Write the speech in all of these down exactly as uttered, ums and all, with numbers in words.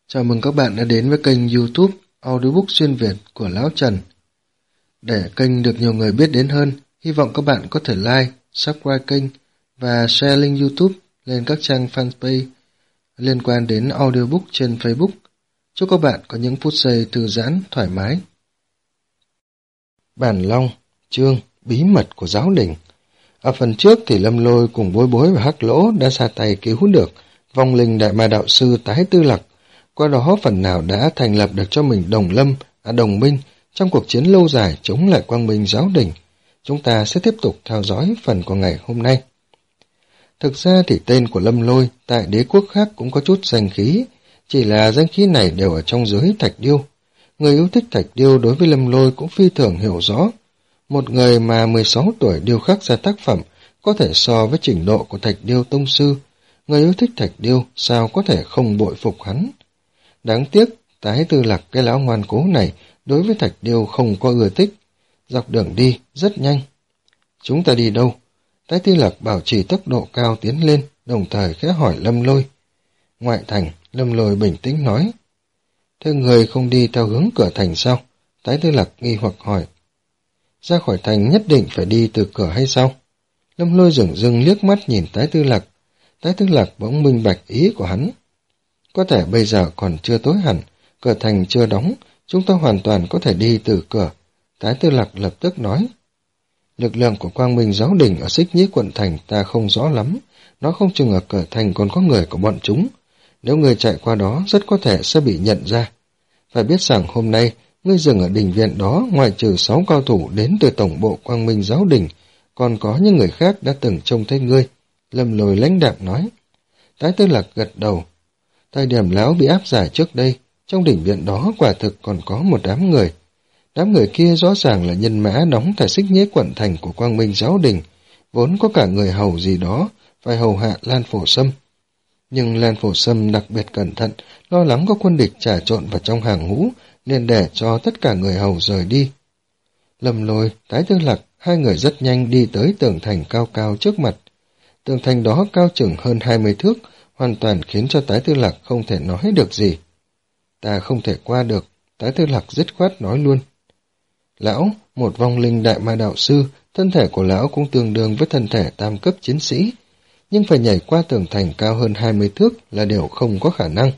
Chào mừng các bạn đã đến với kênh YouTube Audiobook xuyên Việt của Lão Trần. Để kênh được nhiều người biết đến hơn, hy vọng các bạn có thể like, subscribe kênh và share link YouTube lên các trang fanpage liên quan đến audiobook trên Facebook. Chúc các bạn có những phút giây thư giãn, thoải mái. Bản Long, chương Bí mật của giáo đình. Ở phần trước thì Lâm Lôi cùng Bối Bối và Hắc Lỗ đã ra tay cứu được vong linh Đại Ma Đạo Sư Tái Tư Lặc, qua đó phần nào đã thành lập được cho mình đồng lâm, à đồng minh trong cuộc chiến lâu dài chống lại quang minh giáo đình. Chúng ta sẽ tiếp tục theo dõi phần của ngày hôm nay. Thực ra thì tên của Lâm Lôi tại đế quốc khác cũng có chút danh khí, chỉ là danh khí này đều ở trong giới thạch điêu. Người yêu thích thạch điêu đối với Lâm Lôi cũng phi thường hiểu rõ. Một người mà mười sáu tuổi điêu khắc ra tác phẩm có thể so với trình độ của thạch điêu tông sư. Người yêu thích thạch điêu sao có thể không bội phục hắn. Đáng tiếc, Tái Tư Lặc cái lão ngoan cố này đối với thạch điêu không có ưa thích. Dọc đường đi rất nhanh. Chúng ta đi đâu? Tái Tư Lặc bảo trì tốc độ cao tiến lên, đồng thời khẽ hỏi Lâm Lôi. Ngoại thành, Lâm Lôi bình tĩnh nói. Thế người không đi theo hướng cửa thành sao? Tái Tư Lặc nghi hoặc hỏi. Ra khỏi thành nhất định phải đi từ cửa hay sao? Lâm Lôi dửng dưng liếc mắt nhìn Tái Tư Lặc. Tái Tư Lặc bỗng minh bạch ý của hắn. Có thể bây giờ còn chưa tối hẳn, cửa thành chưa đóng, chúng ta hoàn toàn có thể đi từ cửa. Tái Tư Lặc lập tức nói. Lực lượng của Quang Minh Giáo Đình ở Xích Nhĩ quận thành ta không rõ lắm, nó không chừng ở cửa thành còn có người của bọn chúng. Nếu người chạy qua đó rất có thể sẽ bị nhận ra. Phải biết rằng hôm nay, ngươi dừng ở đình viện đó ngoài trừ sáu cao thủ đến từ tổng bộ Quang Minh Giáo Đình, còn có những người khác đã từng trông thấy ngươi. Lâm Lôi lãnh đạm nói. Tái Tư Lặc gật đầu. Thời điểm lão bị áp giải trước đây, trong đỉnh viện đó quả thực còn có một đám người. Đám người kia rõ ràng là nhân mã đóng tại Xích Nhĩ quận thành của Quang Minh Giáo Đình, vốn có cả người hầu gì đó, phải hầu hạ Lan Phổ Sâm. Nhưng Lan Phổ Sâm đặc biệt cẩn thận, lo lắng có quân địch trà trộn vào trong hàng ngũ, nên để cho tất cả người hầu rời đi. Lâm Lôi, Tái Tư Lặc, hai người rất nhanh đi tới tường thành cao cao trước mặt. Tường thành đó cao chừng hơn hai mươi thước, hoàn toàn khiến cho Tái Tư Lặc không thể nói được gì. Ta không thể qua được, Tái Tư Lặc dứt khoát nói luôn. Lão, một vong linh Đại Ma Đạo Sư, thân thể của lão cũng tương đương với thân thể tam cấp chiến sĩ, nhưng phải nhảy qua tường thành cao hơn hai mươi thước là điều không có khả năng.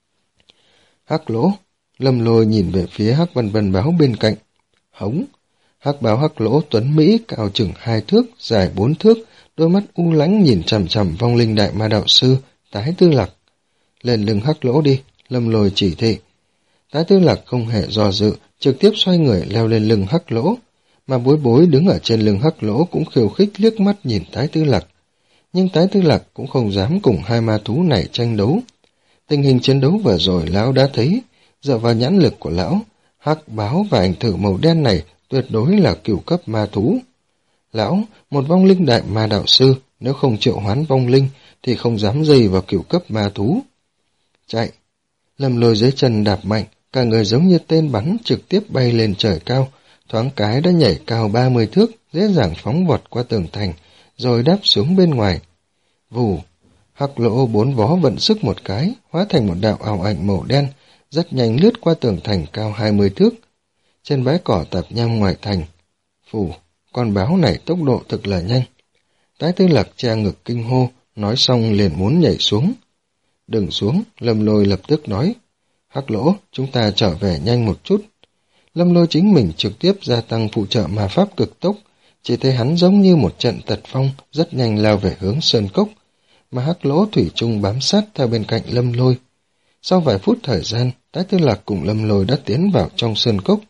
Hắc Lỗ, Lâm Lôi nhìn về phía Hắc Vân Vân Báo bên cạnh. Hống, Hắc Báo Hắc Lỗ tuấn Mỹ cao chừng hai thước, dài bốn thước, đôi mắt u lãnh nhìn chằm chằm vong linh Đại Ma Đạo Sư, Tái Tư Lặc. Lên lưng Hắc Lỗ đi, Lâm Lôi chỉ thị. Tái Tư Lặc không hề do dự, trực tiếp xoay người leo lên lưng Hắc Lỗ, mà Bối Bối đứng ở trên lưng Hắc Lỗ cũng khiêu khích liếc mắt nhìn Tái Tư Lặc. Nhưng Tái Tư Lặc cũng không dám cùng hai ma thú này tranh đấu. Tình hình chiến đấu vừa rồi lão đã thấy, dựa vào nhãn lực của lão, Hắc Báo và ảnh thử màu đen này tuyệt đối là cửu cấp ma thú. Lão, một vong linh Đại Ma Đạo Sư, nếu không triệu hoán vong linh thì không dám dây vào cửu cấp ma thú. Chạy! Lâm Lôi dưới chân đạp mạnh, cả người giống như tên bắn trực tiếp bay lên trời cao, thoáng cái đã nhảy cao ba mươi thước, dễ dàng phóng vọt qua tường thành, rồi đáp xuống bên ngoài. Vù! Hắc Lỗ bốn vó vận sức một cái, hóa thành một đạo ảo ảnh màu đen, rất nhanh lướt qua tường thành cao hai mươi thước. Trên bãi cỏ tạp nham ngoài thành. Phù! Con báo này tốc độ thực là nhanh. Tái Tư Lặc che ngực kinh hô, nói xong liền muốn nhảy xuống. Đừng xuống, Lâm Lôi lập tức nói. Hắc Lỗ, chúng ta trở về nhanh một chút. Lâm Lôi chính mình trực tiếp gia tăng phụ trợ ma pháp cực tốc, chỉ thấy hắn giống như một trận tật phong, rất nhanh lao về hướng sơn cốc, mà Hắc Lỗ thủy chung bám sát theo bên cạnh Lâm Lôi. Sau vài phút thời gian, Tái Tư Lặc cùng Lâm Lôi đã tiến vào trong sơn cốc.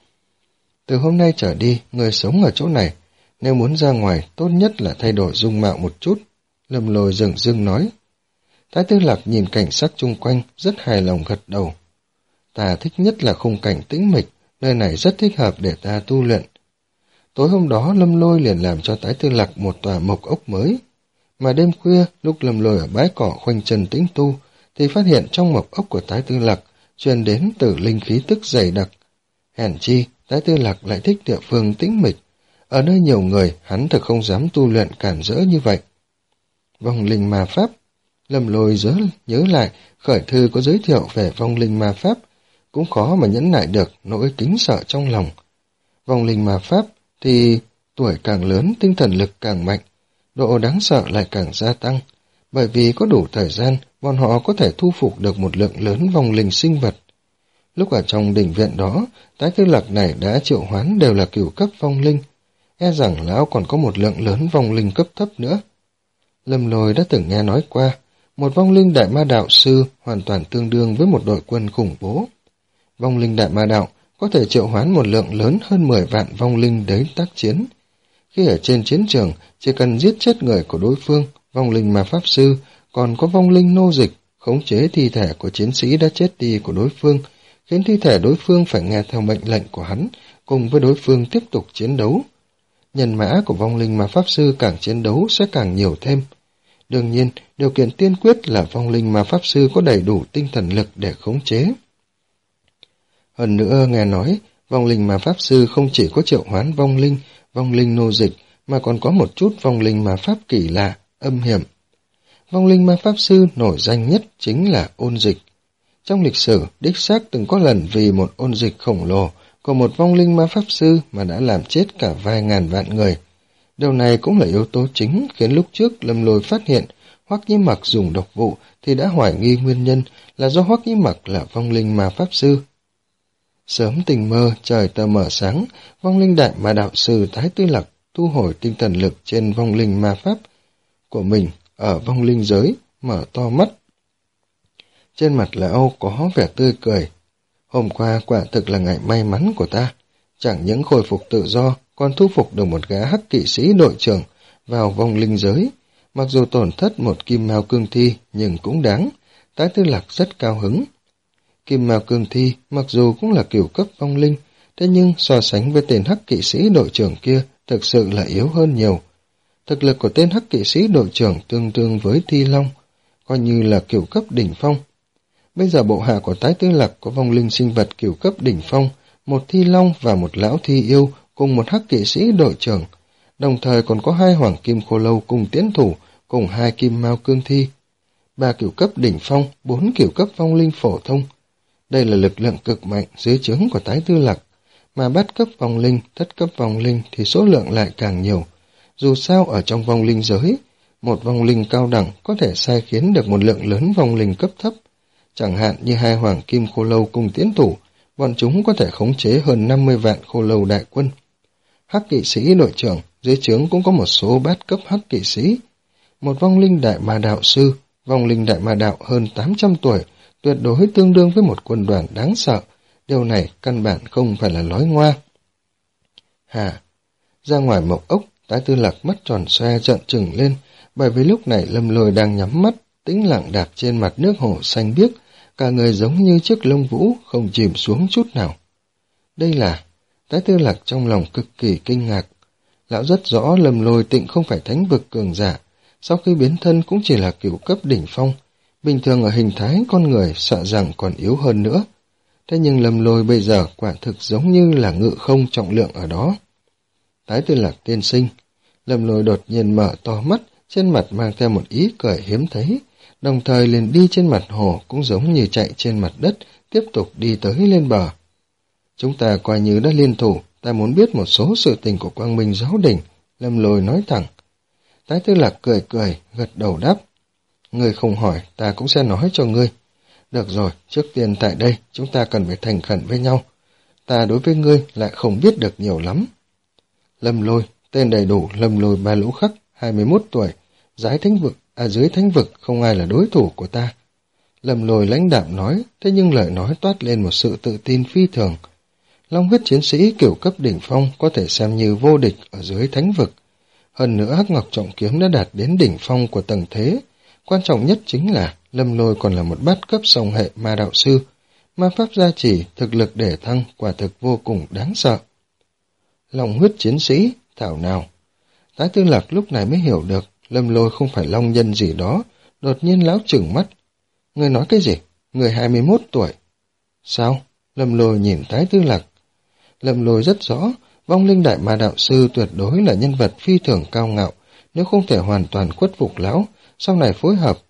Từ hôm nay trở đi, người sống ở chỗ này, nếu muốn ra ngoài, tốt nhất là thay đổi dung mạo một chút. Lâm Lôi dừng dưng nói. Tái Tư Lặc nhìn cảnh sắc chung quanh, rất hài lòng gật đầu. Ta thích nhất là khung cảnh tĩnh mịch, nơi này rất thích hợp để ta tu luyện. Tối hôm đó Lâm Lôi liền làm cho Tái Tư Lặc một tòa mộc ốc mới. Mà đêm khuya, lúc Lâm Lôi ở bãi cỏ khoanh chân tĩnh tu, thì phát hiện trong mộc ốc của Tái Tư Lặc truyền đến từ linh khí tức dày đặc. Hèn chi, Tái Tư Lặc lại thích địa phương tĩnh mịch. Ở nơi nhiều người, hắn thực không dám tu luyện cản rỡ như vậy. Vong linh ma pháp. Lâm Lôi nhớ, nhớ lại khởi thư có giới thiệu về vong linh ma pháp, cũng khó mà nhẫn nại được nỗi kính sợ trong lòng. Vong linh ma pháp thì tuổi càng lớn tinh thần lực càng mạnh, độ đáng sợ lại càng gia tăng, bởi vì có đủ thời gian, bọn họ có thể thu phục được một lượng lớn vong linh sinh vật. Lúc ở trong đình viện đó, Tái Tư Lạc này đã triệu hoán đều là cửu cấp vong linh, e rằng lão còn có một lượng lớn vong linh cấp thấp nữa. Lâm Lôi đã từng nghe nói qua, một vong linh đại ma đạo sư hoàn toàn tương đương với một đội quân khủng bố. Vong linh đại ma đạo có thể triệu hoán một lượng lớn hơn mười vạn vong linh đến tác chiến. Khi ở trên chiến trường, chỉ cần giết chết người của đối phương, vong linh ma pháp sư, còn có vong linh nô dịch, khống chế thi thể của chiến sĩ đã chết đi của đối phương, khiến thi thể đối phương phải nghe theo mệnh lệnh của hắn, cùng với đối phương tiếp tục chiến đấu. Nhân mã của vong linh ma pháp sư càng chiến đấu sẽ càng nhiều thêm. Đương nhiên, điều kiện tiên quyết là vong linh ma pháp sư có đầy đủ tinh thần lực để khống chế. Hơn nữa, nghe nói, vong linh ma pháp sư không chỉ có triệu hoán vong linh, vong linh nô dịch, mà còn có một chút vong linh ma pháp kỳ lạ, âm hiểm. Vong linh ma pháp sư nổi danh nhất chính là ôn dịch. Trong lịch sử, đích xác từng có lần vì một ôn dịch khổng lồ của một vong linh ma pháp sư mà đã làm chết cả vài ngàn vạn người. Điều này cũng là yếu tố chính khiến lúc trước Lâm Lôi phát hiện Hoắc Nhĩ Mặc dùng độc vụ thì đã hoài nghi nguyên nhân là do Hoắc Nhĩ Mặc là vong linh ma pháp sư. Sớm tình mơ, trời tờ mở sáng, vong linh đại ma đạo sư Tái Tư Lạc thu hồi tinh thần lực trên vong linh ma pháp của mình ở vong linh giới, mở to mắt. Trên mặt lão có vẻ tươi cười. Hôm qua quả thực là ngày may mắn của ta, chẳng những khôi phục tự do, còn thu phục được một gã hắc kỵ sĩ đội trưởng vào vong linh giới. Mặc dù tổn thất một kim mao cương thi, nhưng cũng đáng. Tái Tư Lạc rất cao hứng. Kim mao cương thi mặc dù cũng là cửu cấp vong linh, thế nhưng so sánh với tên hắc kỵ sĩ đội trưởng kia thực sự là yếu hơn nhiều. Thực lực của tên hắc kỵ sĩ đội trưởng tương đương với thi long, coi như là cửu cấp đỉnh phong. Bây giờ bộ hạ của Tái Tư Lạc có vong linh sinh vật cửu cấp đỉnh phong, một thi long và một lão thi yêu cùng một hắc kỵ sĩ đội trưởng, đồng thời còn có hai hoàng kim khô lâu cùng tiến thủ, cùng hai kim mao cương thi, ba cửu cấp đỉnh phong, bốn cửu cấp vong linh phổ thông. Đây là lực lượng cực mạnh dưới trướng của Tái Tư Lạc, mà bát cấp vong linh, thất cấp vong linh thì số lượng lại càng nhiều. Dù sao ở trong vong linh giới, một vong linh cao đẳng có thể sai khiến được một lượng lớn vong linh cấp thấp. Chẳng hạn như hai hoàng kim khô lâu cùng tiến thủ, bọn chúng có thể khống chế hơn năm mươi vạn khô lâu đại quân. Hắc kỵ sĩ đội trưởng, dưới trướng cũng có một số bát cấp hắc kỵ sĩ. Một vong linh đại ma đạo sư, vong linh đại ma đạo hơn tám trăm tuổi, tuyệt đối tương đương với một quân đoàn đáng sợ. Điều này căn bản không phải là nói ngoa. Hà, ra ngoài mộc ốc, Tái Tư Lạc mắt tròn xoe trợn trừng lên, bởi vì lúc này Lâm Lôi đang nhắm mắt, tĩnh lặng đạp trên mặt nước hồ xanh biếc, cả người giống như chiếc lông vũ không chìm xuống chút nào. Đây là... Tái Tư Lạc trong lòng cực kỳ kinh ngạc. Lão rất rõ Lâm Lôi tịnh không phải thánh vực cường giả, sau khi biến thân cũng chỉ là cửu cấp đỉnh phong, bình thường ở hình thái con người sợ rằng còn yếu hơn nữa. Thế nhưng Lâm Lôi bây giờ quả thực giống như là ngự không trọng lượng ở đó. Tái Tư Lạc tiên sinh, Lâm Lôi đột nhiên mở to mắt, trên mặt mang theo một ý cười hiếm thấy, đồng thời liền đi trên mặt hồ cũng giống như chạy trên mặt đất, tiếp tục đi tới lên bờ. Chúng ta coi như đã liên thủ, ta muốn biết một số sự tình của Quang Minh Giáo Đình, Lâm Lôi nói thẳng. Tái Tư Lạc cười cười, gật đầu đáp. Ngươi không hỏi, ta cũng sẽ nói cho ngươi. Được rồi, trước tiên tại đây, chúng ta cần phải thành khẩn với nhau. Ta đối với ngươi lại không biết được nhiều lắm. Lâm Lôi, tên đầy đủ Lâm Lôi Ba Lũ Khắc, hai mươi mốt tuổi, giải thánh vực, à dưới thánh vực không ai là đối thủ của ta. Lâm Lôi lãnh đạm nói, thế nhưng lời nói toát lên một sự tự tin phi thường. Long huyết chiến sĩ cửu cấp đỉnh phong có thể xem như vô địch ở dưới thánh vực. Hơn nữa Hắc Ngọc Trọng Kiếm đã đạt đến đỉnh phong của tầng thế. Quan trọng nhất chính là Lâm Lôi còn là một bát cấp song hệ ma đạo sư. Ma pháp gia trì, thực lực để thăng quả thực vô cùng đáng sợ. Long huyết chiến sĩ, thảo nào. Tái Tư Lạc lúc này mới hiểu được Lâm Lôi không phải long nhân gì đó. Đột nhiên lão trừng mắt. Người nói cái gì? Người hai mươi mốt tuổi. Sao? Lâm Lôi nhìn Tái Tư Lạc. Lâm Lôi rất rõ, vong linh đại ma đạo sư tuyệt đối là nhân vật phi thường cao ngạo, nếu không thể hoàn toàn khuất phục lão, sau này phối hợp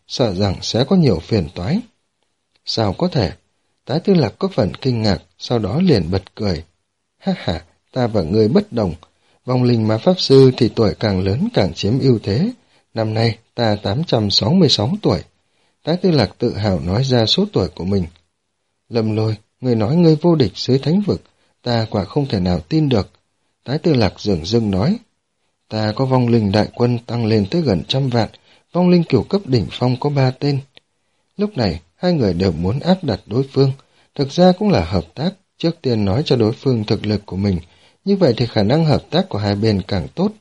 sợ rằng sẽ có nhiều phiền toái. Sao có thể? Tái Tư Lạc có phần kinh ngạc, sau đó liền bật cười. Ha ha, ta và ngươi bất đồng. Vong linh ma pháp sư thì tuổi càng lớn càng chiếm ưu thế. Năm nay ta tám trăm sáu mươi sáu tuổi. Tái Tư Lạc tự hào nói ra số tuổi của mình. Lâm Lôi, ngươi nói ngươi vô địch dưới thánh vực, ta quả không thể nào tin được. Tái Tư Lạc dửng dưng nói. Ta có vong linh đại quân tăng lên tới gần trăm vạn, vong linh cửu cấp đỉnh phong có ba tên. Lúc này, hai người đều muốn áp đặt đối phương, thực ra cũng là hợp tác, trước tiên nói cho đối phương thực lực của mình, như vậy thì khả năng hợp tác của hai bên càng tốt.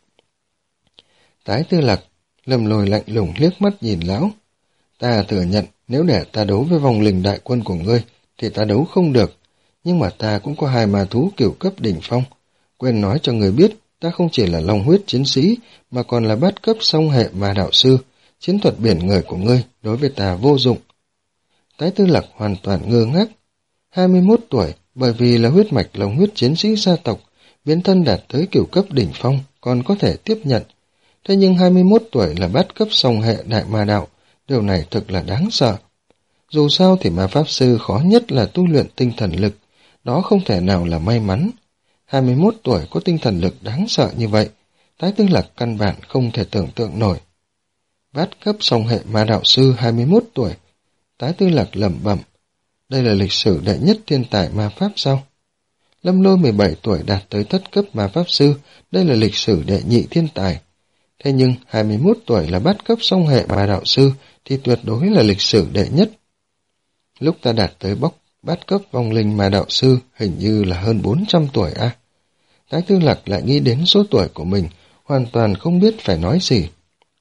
Tái Tư Lạc, Lâm Lôi lạnh lùng liếc mắt nhìn lão. Ta thừa nhận, nếu để ta đấu với vong linh đại quân của ngươi, thì ta đấu không được, nhưng mà ta cũng có hai ma thú cửu cấp đỉnh phong. Quên nói cho người biết, ta không chỉ là long huyết chiến sĩ, mà còn là bát cấp song hệ ma đạo sư, chiến thuật biển người của ngươi đối với ta vô dụng. Tái Tư Lạc hoàn toàn ngơ ngác. hai mươi mốt tuổi, bởi vì là huyết mạch long huyết chiến sĩ gia tộc, biến thân đạt tới cửu cấp đỉnh phong, còn có thể tiếp nhận. Thế nhưng hai mươi mốt tuổi là bát cấp song hệ đại ma đạo, điều này thực là đáng sợ. Dù sao thì ma pháp sư khó nhất là tu luyện tinh thần lực, đó không thể nào là may mắn. hai mươi mốt tuổi có tinh thần lực đáng sợ như vậy, Tái Tư Lạc căn bản không thể tưởng tượng nổi. Bát cấp song hệ ma đạo sư hai mươi mốt tuổi, Tái Tư Lạc lẩm bẩm, đây là lịch sử đệ nhất thiên tài ma pháp sao? Lâm Lôi mười bảy tuổi đạt tới thất cấp ma pháp sư, đây là lịch sử đệ nhị thiên tài. Thế nhưng hai mươi mốt tuổi là bát cấp song hệ ma đạo sư thì tuyệt đối là lịch sử đệ nhất. Lúc ta đạt tới bóc bát cấp vong linh ma đạo sư hình như là hơn bốn trăm tuổi a. À? Tái Tư Lạc lại nghĩ đến số tuổi của mình, hoàn toàn không biết phải nói gì.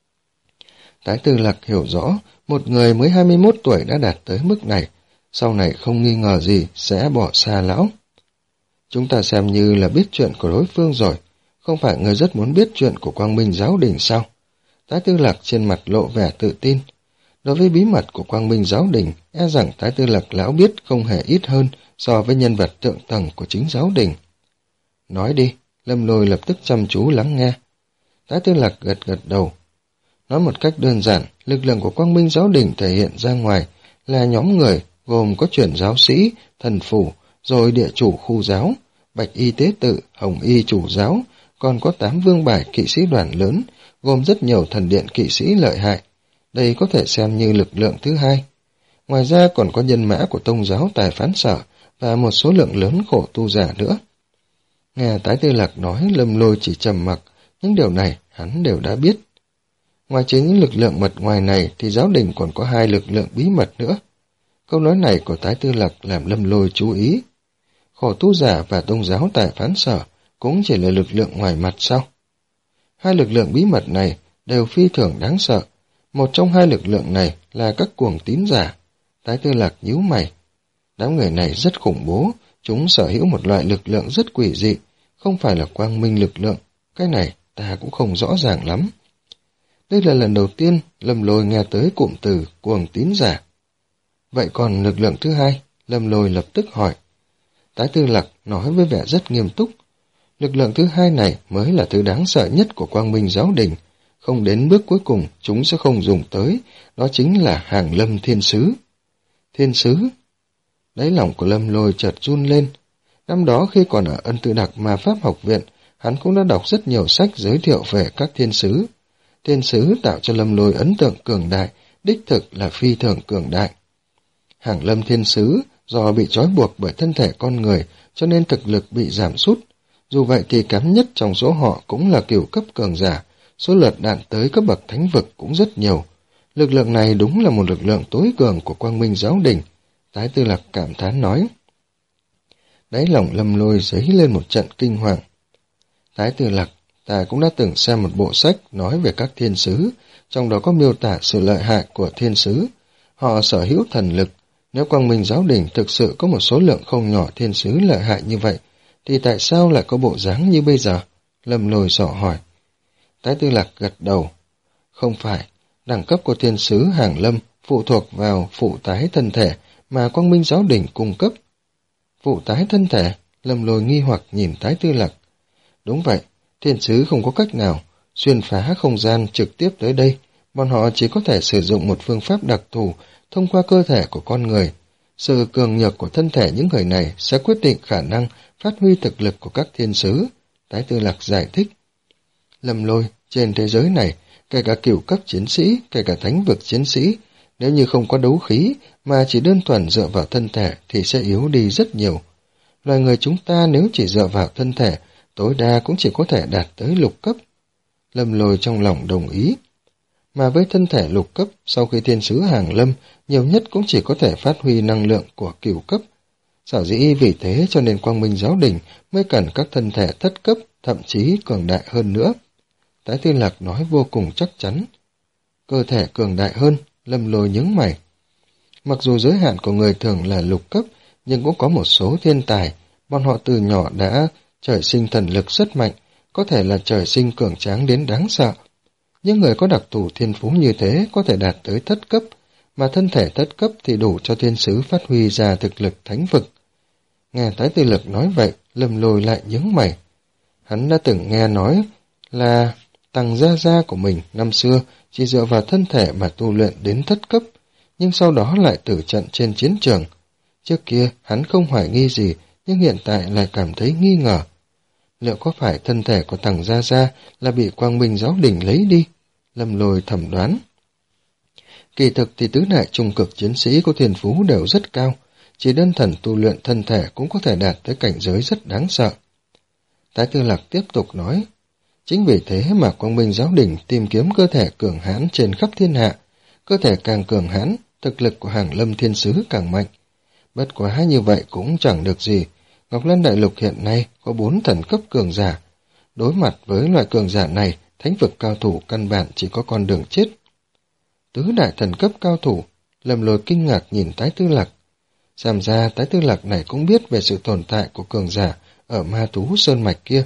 Tái Tư Lạc hiểu rõ, một người mới hai mươi mốt tuổi đã đạt tới mức này, sau này không nghi ngờ gì sẽ bỏ xa lão. Chúng ta xem như là biết chuyện của đối phương rồi, không phải người rất muốn biết chuyện của Quang Minh Giáo Đình sao? Tái Tư Lạc trên mặt lộ vẻ tự tin. Đối với bí mật của Quang Minh Giáo Đình, e rằng Tái Tư Lạc lão biết không hề ít hơn so với nhân vật thượng tầng của chính giáo đình. Nói đi, Lâm Lôi lập tức chăm chú lắng nghe. Tái Tư Lạc gật gật đầu. Nói một cách đơn giản, lực lượng của Quang Minh Giáo Đình thể hiện ra ngoài là nhóm người gồm có chuyển giáo sĩ, thần phủ, rồi địa chủ khu giáo, bạch y tế tự, hồng y chủ giáo, còn có tám vương bài kỵ sĩ đoàn lớn, gồm rất nhiều thần điện kỵ sĩ lợi hại. Đây có thể xem như lực lượng thứ hai. Ngoài ra còn có nhân mã của tông giáo tài phán sở và một số lượng lớn khổ tu giả nữa. Nghe Tái Tư Lạc nói, Lâm Lôi chỉ trầm mặc, những điều này hắn đều đã biết. Ngoài trừ những lực lượng mật ngoài này thì giáo đình còn có hai lực lượng bí mật nữa. Câu nói này của Tái Tư Lạc làm Lâm Lôi chú ý. Khổ tu giả và tông giáo tài phán sở cũng chỉ là lực lượng ngoài mặt sao? Hai lực lượng bí mật này đều phi thường đáng sợ. Một trong hai lực lượng này là các cuồng tín giả. Tái Tư Lạc nhíu mày. Đám người này rất khủng bố, chúng sở hữu một loại lực lượng rất quỷ dị, không phải là quang minh lực lượng. Cái này ta cũng không rõ ràng lắm. Đây là lần đầu tiên Lâm Lôi nghe tới cụm từ cuồng tín giả. Vậy còn lực lượng thứ hai? Lâm Lôi lập tức hỏi. Tái Tư Lạc nói với vẻ rất nghiêm túc. Lực lượng thứ hai này mới là thứ đáng sợ nhất của Quang Minh Giáo Đình. Không đến bước cuối cùng chúng sẽ không dùng tới, đó chính là Hàng Lâm Thiên Sứ. Thiên Sứ? Đáy lòng của Lâm Lôi chợt run lên. Năm đó khi còn ở Ân Tự Đặc Ma Pháp Học Viện, hắn cũng đã đọc rất nhiều sách giới thiệu về các thiên sứ. Thiên sứ tạo cho Lâm Lôi ấn tượng cường đại, đích thực là phi thường cường đại. Hàng Lâm Thiên Sứ do bị trói buộc bởi thân thể con người cho nên thực lực bị giảm sút. Dù vậy thì kém nhất trong số họ cũng là cửu cấp cường giả, số lượt đạn tới cấp bậc thánh vực cũng rất nhiều. Lực lượng này đúng là một lực lượng tối cường của Quang Minh Giáo Đình. Tái Tư Lạc cảm thán nói. Đáy lòng Lâm Lôi dấy lên một trận kinh hoàng. Tái Tư Lạc, ta cũng đã từng xem một bộ sách nói về các thiên sứ, trong đó có miêu tả sự lợi hại của thiên sứ. Họ sở hữu thần lực. Nếu Quang Minh Giáo Đình thực sự có một số lượng không nhỏ thiên sứ lợi hại như vậy, thì tại sao lại có bộ dáng như bây giờ? Lâm Lôi dò hỏi. Tái Tư Lạc gật đầu. Không phải, đẳng cấp của thiên sứ Hàng Lâm phụ thuộc vào phụ tái thân thể mà Quang Minh Giáo Đình cung cấp. Phụ tái thân thể? Lâm Lôi nghi hoặc nhìn Tái Tư Lạc. Đúng vậy, thiên sứ không có cách nào xuyên phá không gian trực tiếp tới đây, bọn họ chỉ có thể sử dụng một phương pháp đặc thù thông qua cơ thể của con người. Sự cường nhược của thân thể những người này sẽ quyết định khả năng phát huy thực lực của các thiên sứ, Tái Tư Lạc giải thích. Lâm Lôi, trên thế giới này, kể cả cửu cấp chiến sĩ, kể cả thánh vực chiến sĩ, nếu như không có đấu khí mà chỉ đơn thuần dựa vào thân thể thì sẽ yếu đi rất nhiều. Loài người chúng ta nếu chỉ dựa vào thân thể, tối đa cũng chỉ có thể đạt tới lục cấp. Lâm Lôi trong lòng đồng ý. Mà với thân thể lục cấp, sau khi thiên sứ hàng lâm, nhiều nhất cũng chỉ có thể phát huy năng lượng của cửu cấp. Sở dĩ vì thế cho nên Quang Minh Giáo Đình mới cần các thân thể thất cấp, thậm chí cường đại hơn nữa. Tái Tư Lạc nói vô cùng chắc chắn. Cơ thể cường đại hơn, Lâm Lôi nhướng mày. Mặc dù giới hạn của người thường là lục cấp, nhưng cũng có một số thiên tài, bọn họ từ nhỏ đã trời sinh thần lực rất mạnh, có thể là trời sinh cường tráng đến đáng sợ. Những người có đặc thù thiên phú như thế có thể đạt tới thất cấp, mà thân thể thất cấp thì đủ cho thiên sứ phát huy ra thực lực thánh vực. Nghe Tái Tư Lực nói vậy, Lâm Lôi lại nhướng mày. Hắn đã từng nghe nói là Tằng Gia Gia của mình năm xưa chỉ dựa vào thân thể mà tu luyện đến thất cấp, nhưng sau đó lại tử trận trên chiến trường. Trước kia hắn không hoài nghi gì, nhưng hiện tại lại cảm thấy nghi ngờ. Liệu có phải thân thể của Tằng Gia Gia là bị Quang Minh Giáo Đình lấy đi? Lâm Lôi thẩm đoán. Kỳ thực thì tứ đại trung cực chiến sĩ của thiên phú đều rất cao, chỉ đơn thuần tu luyện thân thể cũng có thể đạt tới cảnh giới rất đáng sợ. Tái Tư Lạc tiếp tục nói, chính vì thế mà Quang Minh Giáo Đình tìm kiếm cơ thể cường hãn trên khắp thiên hạ, cơ thể càng cường hãn, thực lực của hàng lâm thiên sứ càng mạnh. Bất quá như vậy cũng chẳng được gì, Ngọc Lan Đại Lục hiện nay có bốn thần cấp cường giả. Đối mặt với loại cường giả này, thánh vực cao thủ căn bản chỉ có con đường chết. Tứ đại thần cấp cao thủ, Lâm Lôi kinh ngạc nhìn Tái Tư Lạc. Xem ra Tái Tư Lạc này cũng biết về sự tồn tại của cường giả ở ma thú sơn mạch kia.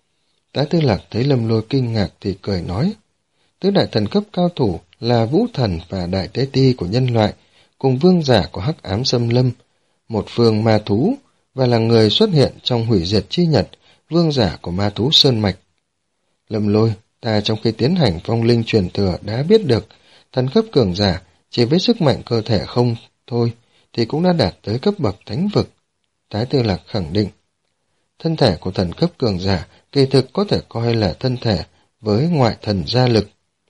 Tái Tư Lạc thấy Lâm Lôi kinh ngạc thì cười nói, tứ đại thần cấp cao thủ là Vũ Thần và Đại Tế Ti của nhân loại, cùng vương giả của Hắc Ám Xâm Lâm, một phương ma thú, và là người xuất hiện trong hủy diệt chi nhật, vương giả của ma thú sơn mạch. Lâm Lôi, ta trong khi tiến hành phong linh truyền thừa đã biết được, thần cấp cường giả chỉ với sức mạnh cơ thể không thôi thì cũng đã đạt tới cấp bậc thánh vực. Tái Tư Lạc khẳng định, thân thể của thần cấp cường giả kỳ thực có thể coi là thân thể với ngoại thần gia lực.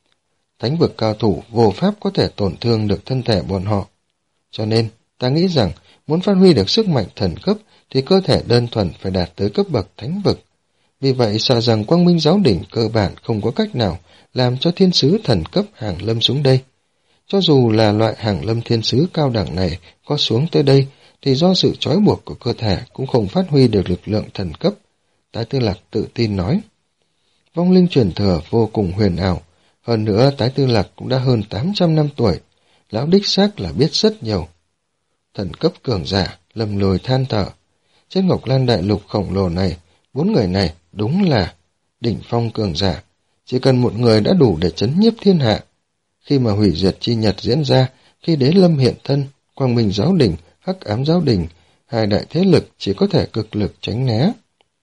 Thánh vực cao thủ vô pháp có thể tổn thương được thân thể bọn họ. Cho nên, ta nghĩ rằng muốn phát huy được sức mạnh thần cấp thì cơ thể đơn thuần phải đạt tới cấp bậc thánh vực. Vì vậy sợ rằng Quang Minh Giáo Đình cơ bản không có cách nào làm cho thiên sứ thần cấp hàng lâm xuống đây. Cho dù là loại hàng lâm thiên sứ cao đẳng này có xuống tới đây, thì do sự trói buộc của cơ thể cũng không phát huy được lực lượng thần cấp. Tái Tư Lạc tự tin nói. Vong linh truyền thừa vô cùng huyền ảo. Hơn nữa Tái Tư Lạc cũng đã hơn tám trăm năm tuổi. Lão đích xác là biết rất nhiều. Thần cấp cường giả, Lâm Lôi than thở. Trên Ngọc Lan Đại Lục khổng lồ này, bốn người này đúng là đỉnh phong cường giả. Chỉ cần một người đã đủ để chấn nhiếp thiên hạ. Khi mà hủy diệt chi nhật diễn ra, khi Đế Lâm hiện thân, Quang Minh Giáo Đình, Hắc Ám Giáo Đình, hai đại thế lực chỉ có thể cực lực tránh né.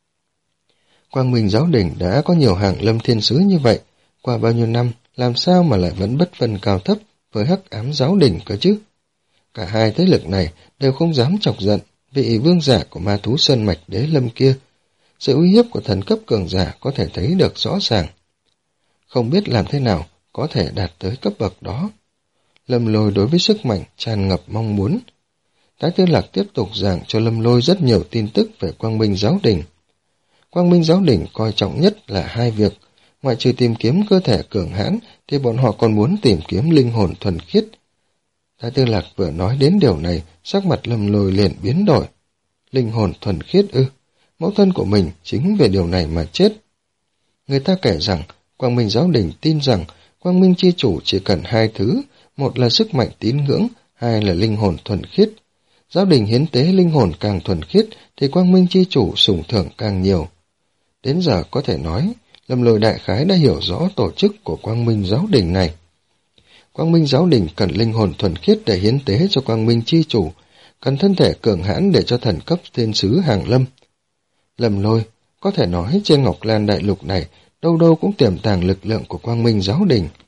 Quang Minh Giáo Đình đã có nhiều hàng lâm thiên sứ như vậy, qua bao nhiêu năm làm sao mà lại vẫn bất phân cao thấp với Hắc Ám Giáo Đình cơ chứ? Cả hai thế lực này đều không dám chọc giận vị vương giả của ma thú sơn mạch Đế Lâm kia. Sự uy hiếp của thần cấp cường giả có thể thấy được rõ ràng. Không biết làm thế nào có thể đạt tới cấp bậc đó. Lâm Lôi đối với sức mạnh tràn ngập mong muốn. Tái Tư Lạc tiếp tục giảng cho Lâm Lôi rất nhiều tin tức về Quang Minh Giáo Đình. Quang Minh Giáo Đình coi trọng nhất là hai việc. Ngoại trừ tìm kiếm cơ thể cường hãn thì bọn họ còn muốn tìm kiếm linh hồn thuần khiết. Tái Tư Lạc vừa nói đến điều này, sắc mặt Lâm Lôi liền biến đổi. Linh hồn thuần khiết ư? Mẫu thân của mình chính về điều này mà chết. Người ta kể rằng Quang Minh Giáo Đình tin rằng Quang Minh Chi Chủ chỉ cần hai thứ, một là sức mạnh tín ngưỡng, hai là linh hồn thuần khiết. Giáo đình hiến tế linh hồn càng thuần khiết thì Quang Minh Chi Chủ sủng thưởng càng nhiều. Đến giờ có thể nói, Lâm Lôi đại khái đã hiểu rõ tổ chức của Quang Minh Giáo Đình này. Quang Minh Giáo Đình cần linh hồn thuần khiết để hiến tế cho Quang Minh Chi Chủ, cần thân thể cường hãn để cho thần cấp thiên sứ hàng lâm. Lâm Lôi, có thể nói trên Ngọc Lan Đại Lục này, đâu đâu cũng tiềm tàng lực lượng của Quang Minh Giáo Đình.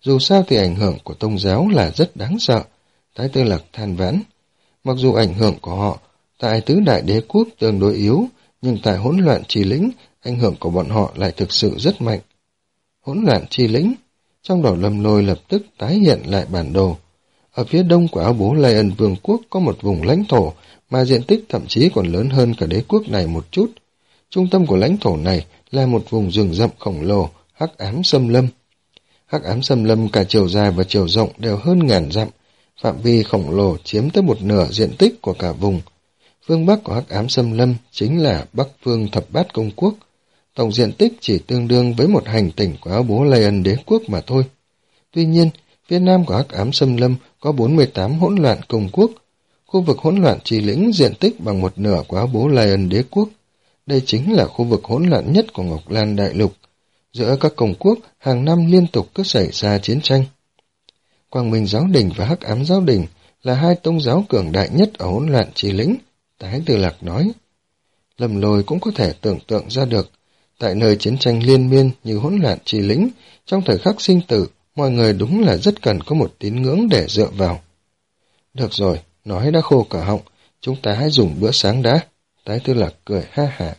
Dù sao thì ảnh hưởng của Tông giáo là rất đáng sợ. Thái Tư Lạc than vãn. Mặc dù ảnh hưởng của họ tại tứ đại đế quốc tương đối yếu, nhưng tại hỗn loạn chi lĩnh, ảnh hưởng của bọn họ lại thực sự rất mạnh. Hỗn loạn chi lĩnh, trong đầu Lâm Lôi lập tức tái hiện lại bản đồ. Ở phía đông của Áo Bố Lai Ân Vương quốc có một vùng lãnh thổ mà diện tích thậm chí còn lớn hơn cả đế quốc này một chút. Trung tâm của lãnh thổ này là một vùng rừng rậm khổng lồ, Hắc Ám Xâm Lâm. Hắc Ám Xâm Lâm cả chiều dài và chiều rộng đều hơn ngàn dặm, phạm vi khổng lồ chiếm tới một nửa diện tích của cả vùng. Phương Bắc của Hắc Ám Xâm Lâm chính là Bắc Phương Thập Bát Công Quốc. Tổng diện tích chỉ tương đương với một hành tinh của Áo Bố Lai Ân đế quốc mà thôi. Tuy nhiên, phía nam của Hắc Ám Xâm Lâm có bốn mươi tám hỗn loạn công quốc. Khu vực hỗn loạn trì lĩnh diện tích bằng một nửa của Áo Bố Lai Ân đế quốc. Đây chính là khu vực hỗn loạn nhất của Ngọc Lan Đại Lục. Giữa các công quốc, hàng năm liên tục cứ xảy ra chiến tranh. Quang Minh Giáo Đình và Hắc Ám Giáo Đình là hai tông giáo cường đại nhất ở hỗn loạn trì lĩnh, Thái Tư Lạc nói. Lâm Lôi cũng có thể tưởng tượng ra được, tại nơi chiến tranh liên miên như hỗn loạn trì lĩnh, trong thời khắc sinh tử, mọi người đúng là rất cần có một tín ngưỡng để dựa vào. Được rồi, nói đã khô cả họng, chúng ta hãy dùng bữa sáng đã. Thái Tư Lạc cười ha hả.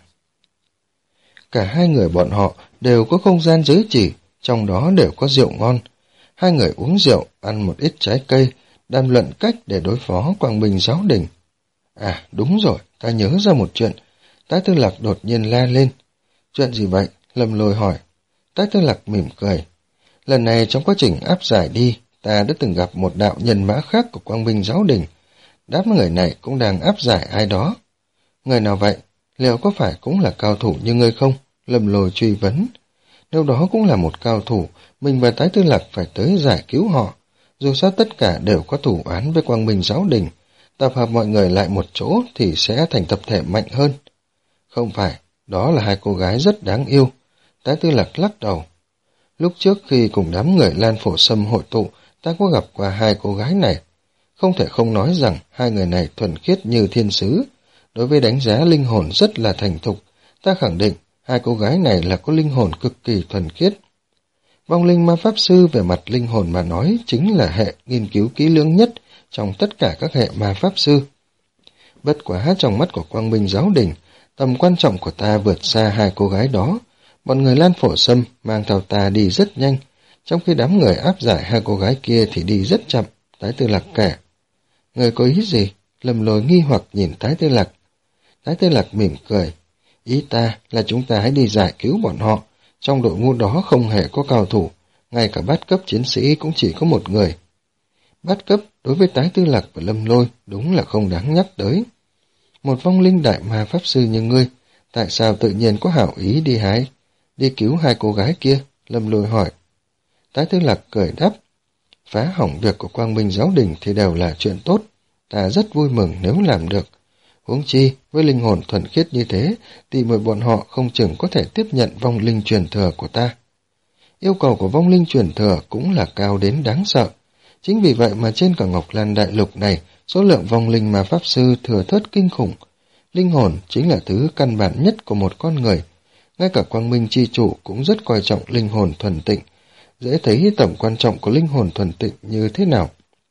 Cả hai người bọn họ đều có không gian giới chỉ, trong đó đều có rượu ngon. Hai người uống rượu, ăn một ít trái cây, đàm luận cách để đối phó Quang Minh Giáo Đình. À, đúng rồi, ta nhớ ra một chuyện. Thái Tư Lạc đột nhiên la lên. Chuyện gì vậy? Lâm Lôi hỏi. Thái Tư Lạc mỉm cười. Lần này trong quá trình áp giải đi, ta đã từng gặp một đạo nhân mã khác của Quang Minh Giáo Đình. Đám người này cũng đang áp giải ai đó. Người nào vậy? Liệu có phải cũng là cao thủ như ngươi không? Lâm Lôi truy vấn. Nếu đó cũng là một cao thủ, mình và Thái Tư Lạc phải tới giải cứu họ. Dù sao tất cả đều có thủ án với Quang Minh Giáo Đình. Tập hợp mọi người lại một chỗ thì sẽ thành tập thể mạnh hơn. Không phải, đó là hai cô gái rất đáng yêu. Thái Tư Lạc lắc đầu. Lúc trước khi cùng đám người Lan Phổ Sâm hội tụ, ta có gặp qua hai cô gái này. Không thể không nói rằng hai người này thuần khiết như thiên sứ. Đối với đánh giá linh hồn rất là thành thục, ta khẳng định hai cô gái này là có linh hồn cực kỳ thuần khiết. Vong linh ma pháp sư về mặt linh hồn mà nói chính là hệ nghiên cứu kỹ lưỡng nhất trong tất cả các hệ ma pháp sư. Bất quá trong mắt của Quang Minh Giáo Đình, tầm quan trọng của ta vượt xa hai cô gái đó. Bọn người Lan Phổ Sâm mang theo ta đi rất nhanh, trong khi đám người áp giải hai cô gái kia thì đi rất chậm. Thái Tư Lạc kể. Người có ý gì? Lâm Lôi nghi hoặc nhìn Thái Tư Lạc. Thái Tư Lạc mỉm cười. Ý ta là chúng ta hãy đi giải cứu bọn họ. Trong đội ngũ đó không hề có cao thủ, ngay cả bát cấp chiến sĩ cũng chỉ có một người. Bát cấp đối với Thái Tư Lạc và Lâm Lôi đúng là không đáng nhắc tới. Một vong linh đại ma pháp sư như ngươi, tại sao tự nhiên có hảo ý đi hái, đi cứu hai cô gái kia? Lâm Lôi hỏi. Thái Tư Lạc cười đáp. Phá hỏng việc của Quang Minh Giáo Đình thì đều là chuyện tốt, ta rất vui mừng nếu làm được. Huống chi, với linh hồn thuần khiết như thế, thì mỗi bọn họ không chừng có thể tiếp nhận vong linh truyền thừa của ta. Yêu cầu của vong linh truyền thừa cũng là cao đến đáng sợ. Chính vì vậy mà trên cả Ngọc Lan Đại Lục này, số lượng vong linh mà pháp sư thừa thớt kinh khủng. Linh hồn chính là thứ căn bản nhất của một con người. Ngay cả Quang Minh Chi Chủ cũng rất coi trọng linh hồn thuần tịnh. Dễ thấy tầm quan trọng của linh hồn thuần tịnh như thế nào.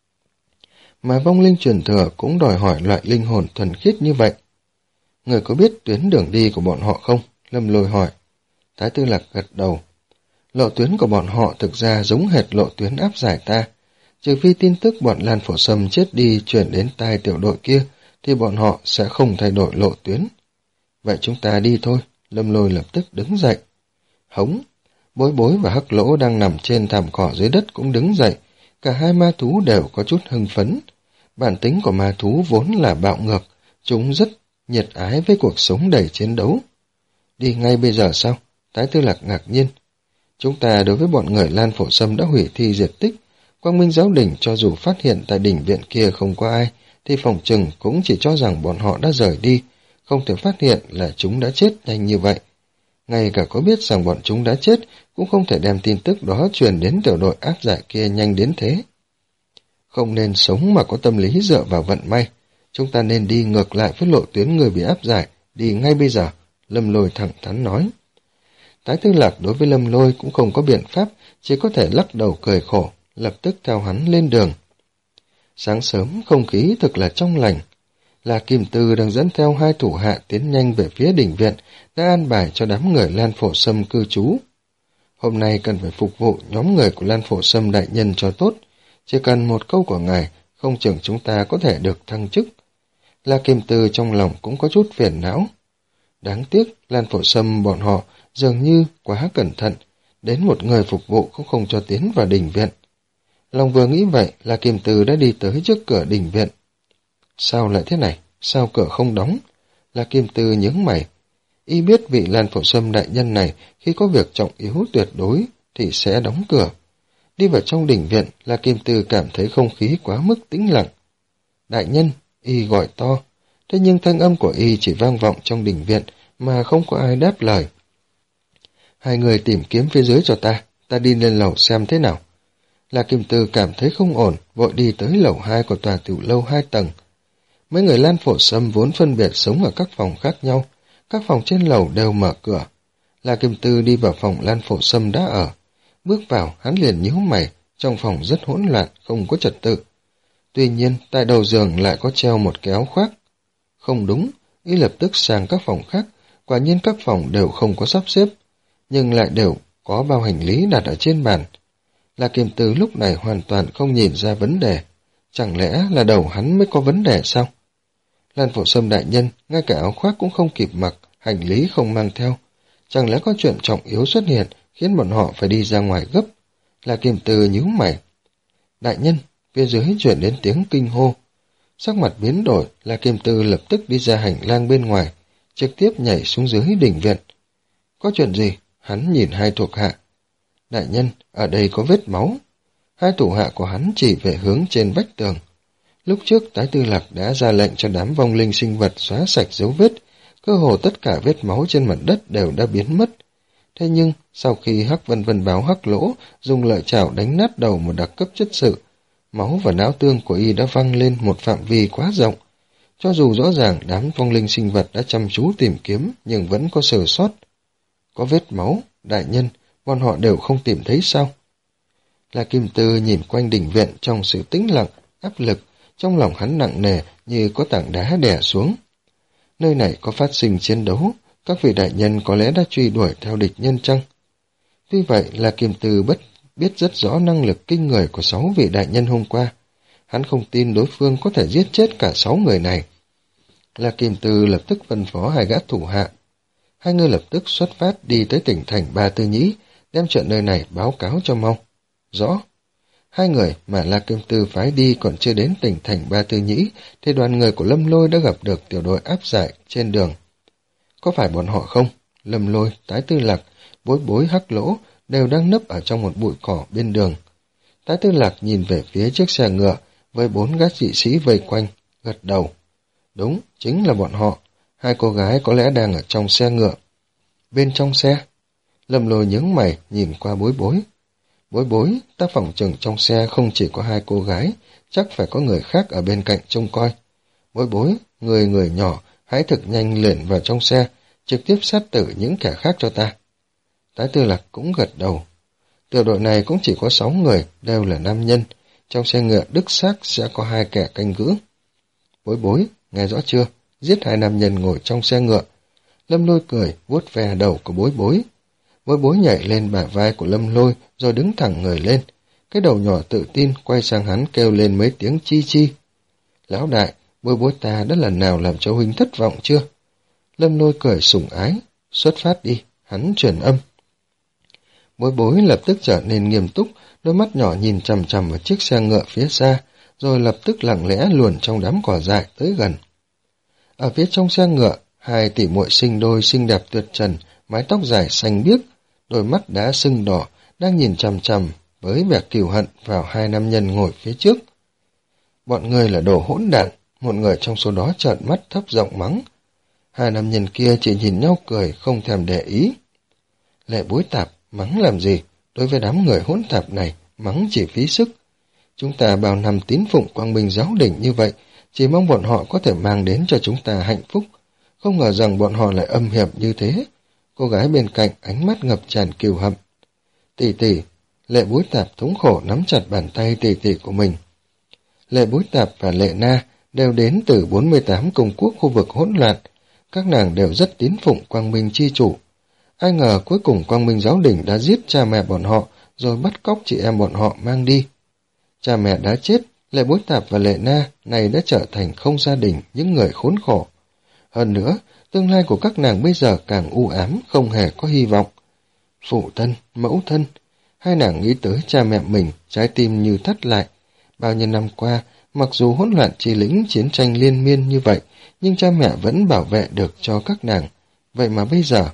Mà vong linh truyền thừa cũng đòi hỏi loại linh hồn thuần khiết như vậy. Người có biết tuyến đường đi của bọn họ không? Lâm Lôi hỏi. Thái Tư Lạc gật đầu. Lộ tuyến của bọn họ thực ra giống hệt lộ tuyến áp giải ta. Trừ phi tin tức bọn Lan Phổ Sâm chết đi chuyển đến tai tiểu đội kia, thì bọn họ sẽ không thay đổi lộ tuyến. Vậy chúng ta đi thôi. Lâm Lôi lập tức đứng dậy. Hống. Bối Bối và Hắc Lỗ đang nằm trên thảm cỏ dưới đất cũng đứng dậy. Cả hai ma thú đều có chút hưng phấn. Bản tính của ma thú vốn là bạo ngược, chúng rất nhiệt ái với cuộc sống đầy chiến đấu. Đi ngay bây giờ sao? Thái Tư Lạc ngạc nhiên. Chúng ta đối với bọn người Lan Phổ Sâm đã hủy thi diệt tích. Quang Minh Giáo Đình cho dù phát hiện tại đỉnh viện kia không có ai, thì phòng trừng cũng chỉ cho rằng bọn họ đã rời đi, không thể phát hiện là chúng đã chết nhanh như vậy. Ngay cả có biết rằng bọn chúng đã chết, cũng không thể đem tin tức đó truyền đến tiểu đội áp giải kia nhanh đến thế. Không nên sống mà có tâm lý dựa vào vận may. Chúng ta nên đi ngược lại với lộ tuyến người bị áp giải, đi ngay bây giờ. Lâm Lôi thẳng thắn nói. Thái Tư Lạc đối với Lâm Lôi cũng không có biện pháp, chỉ có thể lắc đầu cười khổ, lập tức theo hắn lên đường. Sáng sớm, không khí thực là trong lành. La Kim Tư đang dẫn theo hai thủ hạ tiến nhanh về phía đình viện, đã an bài cho đám người Lan Phổ Sâm cư trú. Hôm nay cần phải phục vụ nhóm người của Lan Phổ Sâm đại nhân cho tốt, chỉ cần một câu của ngài, không chừng chúng ta có thể được thăng chức. La Kim Tư trong lòng cũng có chút phiền não. Đáng tiếc, Lan Phổ Sâm bọn họ dường như quá cẩn thận, đến một người phục vụ cũng không cho tiến vào đình viện. Lòng vừa nghĩ vậy, La Kim Tư đã đi tới trước cửa đình viện. Sao lại thế này? Sao cửa không đóng? La Kim Tư nhướng mày. Y biết vị Lan Phổ Sâm đại nhân này khi có việc trọng yếu tuyệt đối thì sẽ đóng cửa. Đi vào trong đình viện, La Kim Tư cảm thấy không khí quá mức tĩnh lặng. Đại nhân, Y gọi to. Thế nhưng thanh âm của Y chỉ vang vọng trong đình viện mà không có ai đáp lời. Hai người tìm kiếm phía dưới cho ta, ta đi lên lầu xem thế nào. La Kim Tư cảm thấy không ổn, vội đi tới lầu hai của tòa tiểu lâu hai tầng. Mấy người Lan Phổ Sâm vốn phân biệt sống ở các phòng khác nhau, các phòng trên lầu đều mở cửa. La Kim Tư đi vào phòng Lan Phổ Sâm đã ở. Bước vào, hắn liền nhíu mày, trong phòng rất hỗn loạn, không có trật tự. Tuy nhiên, tại đầu giường lại có treo một cái áo khoác. Không đúng, Y lập tức sang các phòng khác, quả nhiên các phòng đều không có sắp xếp, nhưng lại đều có bao hành lý đặt ở trên bàn. La Kim Tư lúc này hoàn toàn không nhìn ra vấn đề. Chẳng lẽ là đầu hắn mới có vấn đề sao? Lan Phổ Sâm đại nhân, ngay cả áo khoác cũng không kịp mặc, hành lý không mang theo. Chẳng lẽ có chuyện trọng yếu xuất hiện, khiến bọn họ phải đi ra ngoài gấp? La Kim Tư nhíu mày. Đại nhân, phía dưới chuyển đến tiếng kinh hô. Sắc mặt biến đổi, La Kim Tư lập tức đi ra hành lang bên ngoài, trực tiếp nhảy xuống dưới đình viện. Có chuyện gì? Hắn nhìn hai thuộc hạ. Đại nhân, ở đây có vết máu. Hai thủ hạ của hắn chỉ về hướng trên vách tường. Lúc trước Tái Tư Lạc đã ra lệnh cho đám vong linh sinh vật xóa sạch dấu vết, cơ hồ tất cả vết máu trên mặt đất đều đã biến mất. Thế nhưng, sau khi Hắc Vân Vân báo Hắc Lỗ dùng lợi chảo đánh nát đầu một đặc cấp chất sự, máu và não tương của y đã văng lên một phạm vi quá rộng. Cho dù rõ ràng đám vong linh sinh vật đã chăm chú tìm kiếm, nhưng vẫn có sơ sót. Có vết máu, đại nhân, bọn họ đều không tìm thấy sao? La Kim Tư nhìn quanh đình viện trong sự tĩnh lặng, áp lực, trong lòng hắn nặng nề như có tảng đá đè xuống. Nơi này có phát sinh chiến đấu, các vị đại nhân có lẽ đã truy đuổi theo địch nhân chăng? Tuy vậy, La Kim Tư bất biết rất rõ năng lực kinh người của sáu vị đại nhân hôm qua. Hắn không tin đối phương có thể giết chết cả sáu người này. La Kim Tư lập tức phân phó hai gã thủ hạ. Hai người lập tức xuất phát đi tới tỉnh thành Ba Tư Nhĩ, đem chuyện nơi này báo cáo cho mau. Rõ. Hai người mà La Kim Tư phái đi còn chưa đến tỉnh thành Ba Tư Nhĩ, thì đoàn người của Lâm Lôi đã gặp được tiểu đội áp giải trên đường. Có phải bọn họ không? Lâm Lôi, Tái Tư Lạc, Bối Bối, Hắc Lỗ đều đang nấp ở trong một bụi cỏ bên đường. Tái Tư Lạc nhìn về phía chiếc xe ngựa với bốn gã dị sĩ vây quanh, gật đầu. Đúng, chính là bọn họ. Hai cô gái có lẽ đang ở trong xe ngựa. Bên trong xe? Lâm Lôi nhướng mày nhìn qua Bối Bối. Bối Bối, ta phỏng chừng trong xe không chỉ có hai cô gái, chắc phải có người khác ở bên cạnh trông coi. Bối Bối, người người nhỏ, hãy thực nhanh liền vào trong xe, trực tiếp sát tử những kẻ khác cho ta. Tái Tư Lạc cũng gật đầu. Tiểu đội này cũng chỉ có sáu người, đều là nam nhân. Trong xe ngựa đích xác sẽ có hai kẻ canh giữ. Bối Bối, nghe rõ chưa? Giết hai nam nhân ngồi trong xe ngựa. Lâm Lôi cười, vuốt ve đầu của Bối Bối. Bối Bối nhảy lên bả vai của Lâm Lôi, rồi đứng thẳng người lên. Cái đầu nhỏ tự tin quay sang hắn kêu lên mấy tiếng chi chi. Lão đại, Bối Bối ta đã lần nào làm cho huynh thất vọng chưa? Lâm Lôi cười sủng ái. Xuất phát đi, hắn truyền âm. Bối Bối lập tức trở nên nghiêm túc, đôi mắt nhỏ nhìn chằm chằm vào chiếc xe ngựa phía xa, rồi lập tức lặng lẽ luồn trong đám cỏ dại tới gần. Ở phía trong xe ngựa, hai tỷ muội sinh đôi xinh đẹp tuyệt trần, mái tóc dài xanh biếc, đôi mắt đã sưng đỏ, đang nhìn chằm chằm với vẻ cừu hận vào hai nam nhân ngồi phía trước. Bọn người là đồ hỗn đản, một người trong số đó trợn mắt thấp giọng mắng. Hai nam nhân kia chỉ nhìn nhau cười, không thèm để ý. Lệ Bối Tạp, mắng làm gì? Đối với đám người hỗn tạp này, mắng chỉ phí sức. Chúng ta bao năm tín phụng Quang Minh giáo đỉnh như vậy, chỉ mong bọn họ có thể mang đến cho chúng ta hạnh phúc. Không ngờ rằng bọn họ lại âm hiểm như thế. Cô gái bên cạnh ánh mắt ngập tràn kiều hận. Tỷ tỷ, Lệ Bối Tạp thống khổ nắm chặt bàn tay tỉ tỉ của mình. Lệ Bối Tạp và Lệ Na đều đến từ bốn mươi tám công quốc khu vực hỗn loạn. Các nàng đều rất tín phụng Quang Minh chi chủ. Ai ngờ cuối cùng Quang Minh giáo đình đã giết cha mẹ bọn họ, rồi bắt cóc chị em bọn họ mang đi. Cha mẹ đã chết, Lệ Bối Tạp và Lệ Na này đã trở thành không gia đình, những người khốn khổ. Hơn nữa, tương lai của các nàng bây giờ càng u ám, không hề có hy vọng. Phụ thân, mẫu thân, hai nàng nghĩ tới cha mẹ mình, trái tim như thắt lại. Bao nhiêu năm qua, mặc dù hỗn loạn chi lĩnh chiến tranh liên miên như vậy, nhưng cha mẹ vẫn bảo vệ được cho các nàng. Vậy mà bây giờ...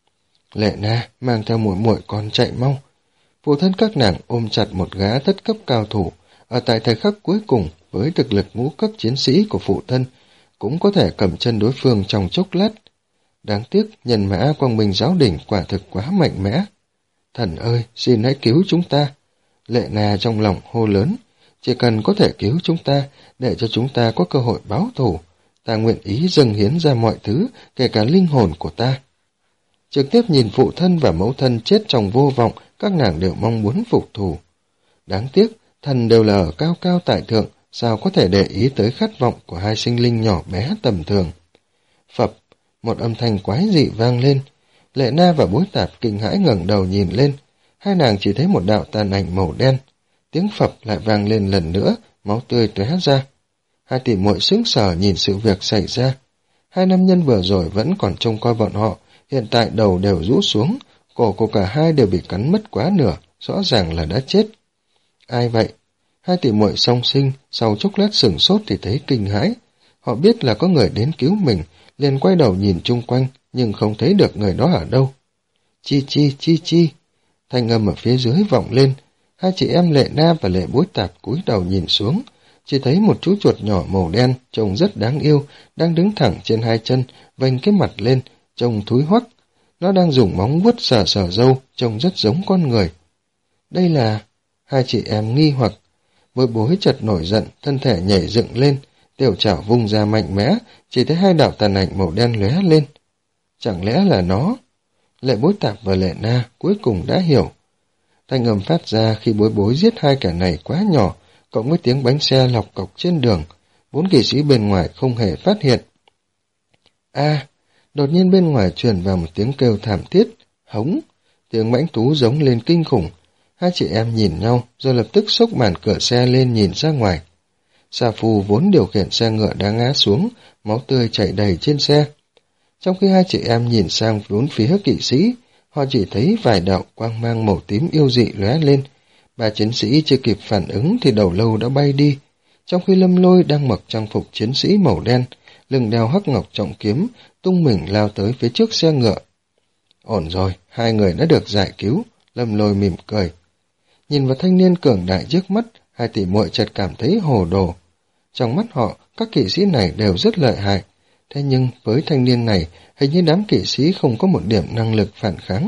Lệ Na mang theo muội muội con chạy mau. Phụ thân các nàng ôm chặt một gã thất cấp cao thủ, ở tại thời khắc cuối cùng với thực lực ngũ cấp chiến sĩ của phụ thân, cũng có thể cầm chân đối phương trong chốc lát. Đáng tiếc, nhân mã Quang Minh giáo đỉnh quả thực quá mạnh mẽ. Thần ơi, xin hãy cứu chúng ta. Lệ Na trong lòng hô lớn, chỉ cần có thể cứu chúng ta, để cho chúng ta có cơ hội báo thù, ta nguyện ý dâng hiến ra mọi thứ, kể cả linh hồn của ta. Trực tiếp nhìn phụ thân và mẫu thân chết trong vô vọng, các nàng đều mong muốn phục thù. Đáng tiếc, thần đều là ở cao cao tại thượng, sao có thể để ý tới khát vọng của hai sinh linh nhỏ bé tầm thường. Phập, một âm thanh quái dị vang lên. Lệ Na và Bối Tạp kinh hãi ngẩng đầu nhìn lên, hai nàng chỉ thấy một đạo tàn ảnh màu đen. Tiếng phập lại vang lên lần nữa, máu tươi tóe ra. Hai tỷ muội sững sờ nhìn sự việc xảy ra. Hai nam nhân vừa rồi vẫn còn trông coi bọn họ, hiện tại đầu đều rũ xuống, cổ của cả hai đều bị cắn mất quá nửa, rõ ràng là đã chết. Ai vậy? Hai tỷ muội song sinh, sau chốc lát sửng sốt thì thấy kinh hãi. Họ biết là có người đến cứu mình, liền quay đầu nhìn chung quanh, nhưng không thấy được người đó ở đâu. Chi chi chi chi, thanh âm ở phía dưới vọng lên. Hai chị em Lệ Na và Lệ Bối Tạp cúi đầu nhìn xuống, chỉ thấy một chú chuột nhỏ màu đen, trông rất đáng yêu, đang đứng thẳng trên hai chân, vênh cái mặt lên, trông thúi hoắc. Nó đang dùng móng vuốt sờ sờ râu, trông rất giống con người. Đây là... Hai chị em nghi hoặc. Bối Bối chợt nổi giận, thân thể nhảy dựng lên, tiểu chảo vung ra mạnh mẽ, chỉ thấy hai đạo tàn ảnh màu đen lóe lên. Chẳng lẽ là nó? Lệ Bối Tạp và Lệ Na cuối cùng đã hiểu. Thanh âm phát ra khi Bối Bối giết hai kẻ này quá nhỏ, cộng với tiếng bánh xe lọc cọc trên đường. Bốn kỵ sĩ bên ngoài không hề phát hiện. A, đột nhiên bên ngoài truyền vào một tiếng kêu thảm thiết, hống. Tiếng mãnh thú giống lên kinh khủng. Hai chị em nhìn nhau, rồi lập tức xốc màn cửa xe lên nhìn ra ngoài. Sa Phu vốn điều khiển xe ngựa đã ngã xuống, máu tươi chảy đầy trên xe. Trong khi hai chị em nhìn sang bốn phía kỵ sĩ, họ chỉ thấy vài đạo quang mang màu tím yêu dị lóe lên. Ba chiến sĩ chưa kịp phản ứng thì đầu lâu đã bay đi. Trong khi Lâm Lôi đang mặc trang phục chiến sĩ màu đen, lưng đeo hắc ngọc trọng kiếm, tung mình lao tới phía trước xe ngựa. Ổn rồi, hai người đã được giải cứu. Lâm Lôi mỉm cười. Nhìn vào thanh niên cường đại trước mắt, hai tỷ muội chợt cảm thấy hồ đồ. Trong mắt họ, các kỵ sĩ này đều rất lợi hại. Thế nhưng với thanh niên này, hình như đám kỵ sĩ không có một điểm năng lực phản kháng.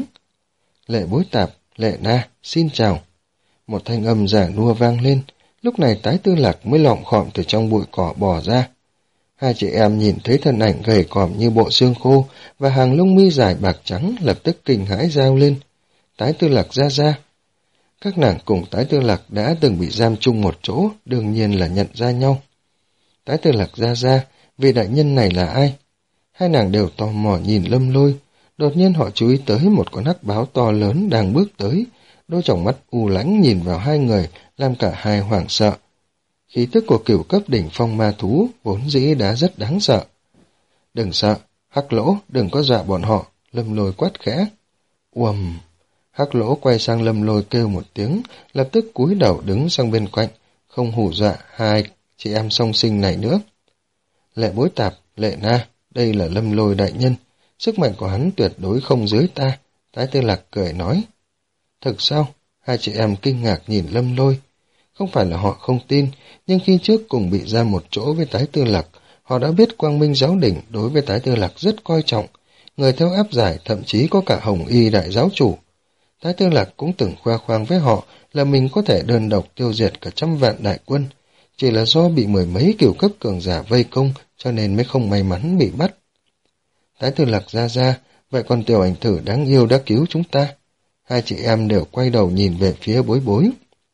Lệ Bối Tạp, Lệ Na, xin chào. Một thanh âm giả nua vang lên, lúc này Tái Tư Lạc mới lọng khọm từ trong bụi cỏ bò ra. Hai chị em nhìn thấy thân ảnh gầy còm như bộ xương khô và hàng lông mi dài bạc trắng lập tức kinh hãi reo lên. Tái Tư Lạc ra ra. Các nàng cùng Tái Tư Lạc đã từng bị giam chung một chỗ, đương nhiên là nhận ra nhau. Tái Tư Lạc ra ra, vị đại nhân này là ai? Hai nàng đều tò mò nhìn Lâm Lôi, đột nhiên họ chú ý tới một con hắc báo to lớn đang bước tới, đôi tròng mắt u lãnh nhìn vào hai người, làm cả hai hoảng sợ. Khí tức của cửu cấp đỉnh phong ma thú vốn dĩ đã rất đáng sợ. Đừng sợ, Hắc Lỗ, đừng có dọa bọn họ, Lâm Lôi quát khẽ. Uầm, Hắc Lỗ quay sang Lâm Lôi kêu một tiếng, lập tức cúi đầu đứng sang bên cạnh, không hù dọa hai chị em song sinh này nữa. Lệ Bối Tạp, Lệ Na, đây là Lâm Lôi đại nhân, sức mạnh của hắn tuyệt đối không dưới ta. Tái Tư Lạc cười nói. Thực sao? Hai chị em kinh ngạc nhìn Lâm Lôi. Không phải là họ không tin, nhưng khi trước cùng bị ra một chỗ với Tái Tư Lạc, họ đã biết Quang Minh giáo đỉnh đối với Tái Tư Lạc rất coi trọng, người theo áp giải thậm chí có cả Hồng Y đại giáo chủ. Tái Tư Lạc cũng từng khoe khoang với họ là mình có thể đơn độc tiêu diệt cả trăm vạn đại quân, chỉ là do bị mười mấy cửu cấp cường giả vây công cho nên mới không may mắn bị bắt. Tái Tư Lạc ra ra, vậy còn tiểu ảnh thử đáng yêu đã cứu chúng ta. Hai chị em đều quay đầu nhìn về phía Bối Bối.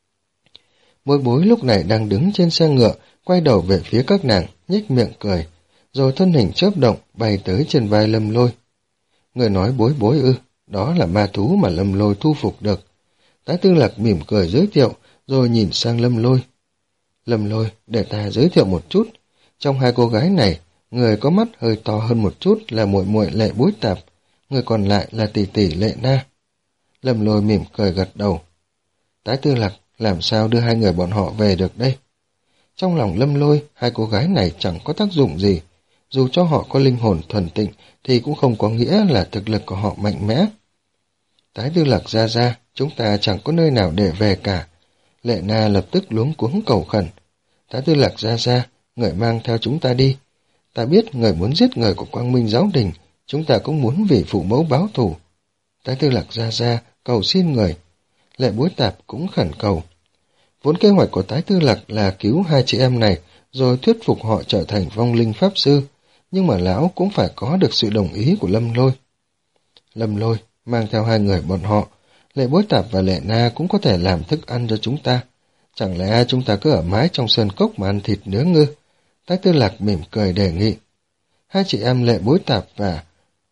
Bối Bối lúc này đang đứng trên xe ngựa, quay đầu về phía các nàng, nhếch miệng cười, rồi thân hình chớp động bay tới trên vai Lâm Lôi. Người nói Bối Bối ư? Đó là ma thú mà Lâm Lôi thu phục được. Tái Tư Lạc mỉm cười giới thiệu, rồi nhìn sang Lâm Lôi. Lâm Lôi, để ta giới thiệu một chút. Trong hai cô gái này, người có mắt hơi to hơn một chút là muội muội Lệ Bối Tạp, người còn lại là tỷ tỷ Lệ Na. Lâm Lôi mỉm cười gật đầu. Tái Tư Lạc, làm sao đưa hai người bọn họ về được đây? Trong lòng Lâm Lôi, hai cô gái này chẳng có tác dụng gì. Dù cho họ có linh hồn thuần tịnh, thì cũng không có nghĩa là thực lực của họ mạnh mẽ. Tái Tư Lạc ra ra, chúng ta chẳng có nơi nào để về cả. Lệ Na lập tức luống cuống cầu khẩn. Tái Tư Lạc ra ra, người mang theo chúng ta đi. Ta biết người muốn giết người của Quang Minh Giáo Đình, chúng ta cũng muốn vì phụ mẫu báo thù. Tái Tư Lạc ra ra, cầu xin người. Lệ Bối Tạp cũng khẩn cầu. Vốn kế hoạch của Tái Tư Lạc là cứu hai chị em này, rồi thuyết phục họ trở thành vong linh pháp sư, nhưng mà lão cũng phải có được sự đồng ý của Lâm Lôi. Lâm Lôi, mang theo hai người bọn họ, Lệ Bối Tạp và Lệ Na cũng có thể làm thức ăn cho chúng ta. Chẳng lẽ chúng ta cứ ở mái trong sơn cốc mà ăn thịt nướng ngư? Tái Tư Lạc mỉm cười đề nghị. Hai chị em Lệ Bối Tạp và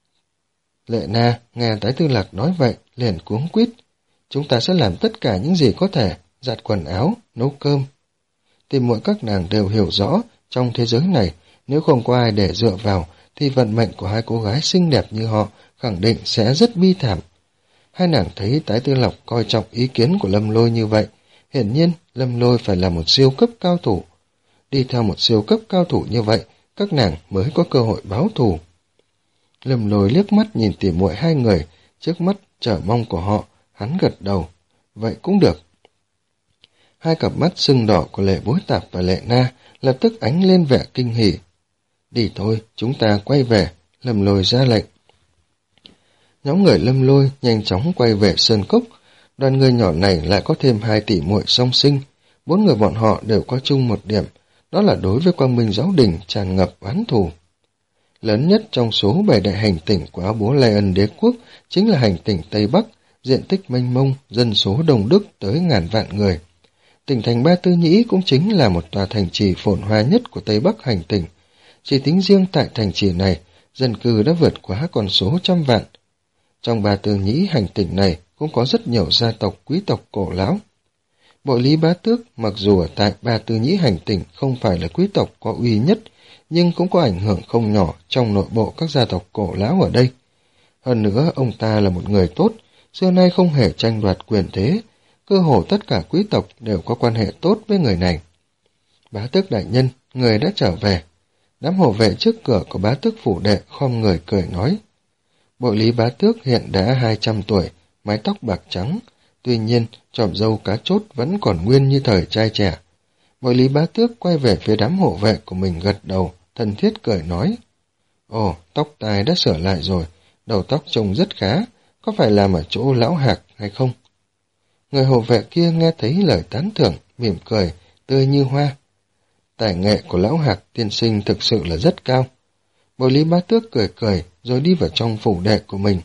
Lệ Na nghe Tái Tư Lạc nói vậy, liền cuống quýt. Chúng ta sẽ làm tất cả những gì có thể, giặt quần áo, nấu cơm. Tìm muội các nàng đều hiểu rõ, trong thế giới này, nếu không có ai để dựa vào, thì vận mệnh của hai cô gái xinh đẹp như họ khẳng định sẽ rất bi thảm. Hai nàng thấy Tái Tư Lạc coi trọng ý kiến của Lâm Lôi như vậy, hiển nhiên Lâm Lôi phải là một siêu cấp cao thủ. Đi theo một siêu cấp cao thủ như vậy, các nàng mới có cơ hội báo thù. Lâm Lôi liếc mắt nhìn tỉ muội hai người, trước mắt chờ mong của họ, hắn gật đầu. Vậy cũng được. Hai cặp mắt sưng đỏ của Lệ Bối Tạp và Lệ Na lập tức ánh lên vẻ kinh hỉ. Đi thôi, chúng ta quay về, Lâm Lôi ra lệnh. Nhóm người Lâm Lôi nhanh chóng quay về sơn cốc. Đoàn người nhỏ này lại có thêm hai tỷ muội song sinh. Bốn người bọn họ đều có chung một điểm, đó là đối với Quang Minh Giáo Đình tràn ngập oán thù. Lớn nhất trong số bảy đại hành tỉnh của Áo Bố Lai Ân Đế Quốc chính là hành tỉnh Tây Bắc, diện tích mênh mông, dân số đông đúc tới ngàn vạn người. Tỉnh thành Ba Tư Nhĩ cũng chính là một tòa thành trì phồn hoa nhất của Tây Bắc hành tỉnh. Chỉ tính riêng tại thành trì này, dân cư đã vượt quá con số trăm vạn. Trong Ba Tư Nhĩ hành tỉnh này cũng có rất nhiều gia tộc quý tộc cổ lão. Bội Lý Bá Tước mặc dù ở tại Ba Tư Nhĩ hành tỉnh không phải là quý tộc có uy nhất, nhưng cũng có ảnh hưởng không nhỏ trong nội bộ các gia tộc cổ lão ở đây. Hơn nữa, ông ta là một người tốt, xưa nay không hề tranh đoạt quyền thế, cơ hồ tất cả quý tộc đều có quan hệ tốt với người này. Bá Tước đại nhân, người đã trở về. Đám hộ vệ trước cửa của Bá Tước phủ đệ khom người cười nói. Bội Lý Bá Tước hiện đã hai trăm tuổi, mái tóc bạc trắng, tuy nhiên chòm râu cá chốt vẫn còn nguyên như thời trai trẻ. Bội Lý Bá Tước quay về phía đám hộ vệ của mình gật đầu, thân thiết cười nói. Ồ, tóc tai đã sửa lại rồi, đầu tóc trông rất khá, có phải làm ở chỗ lão Hạc hay không? Người hộ vệ kia nghe thấy lời tán thưởng, mỉm cười, tươi như hoa. Tài nghệ của lão Hạc tiên sinh thực sự là rất cao. Bội Lý Bá Tước cười cười, rồi đi vào trong phủ đệ của mình.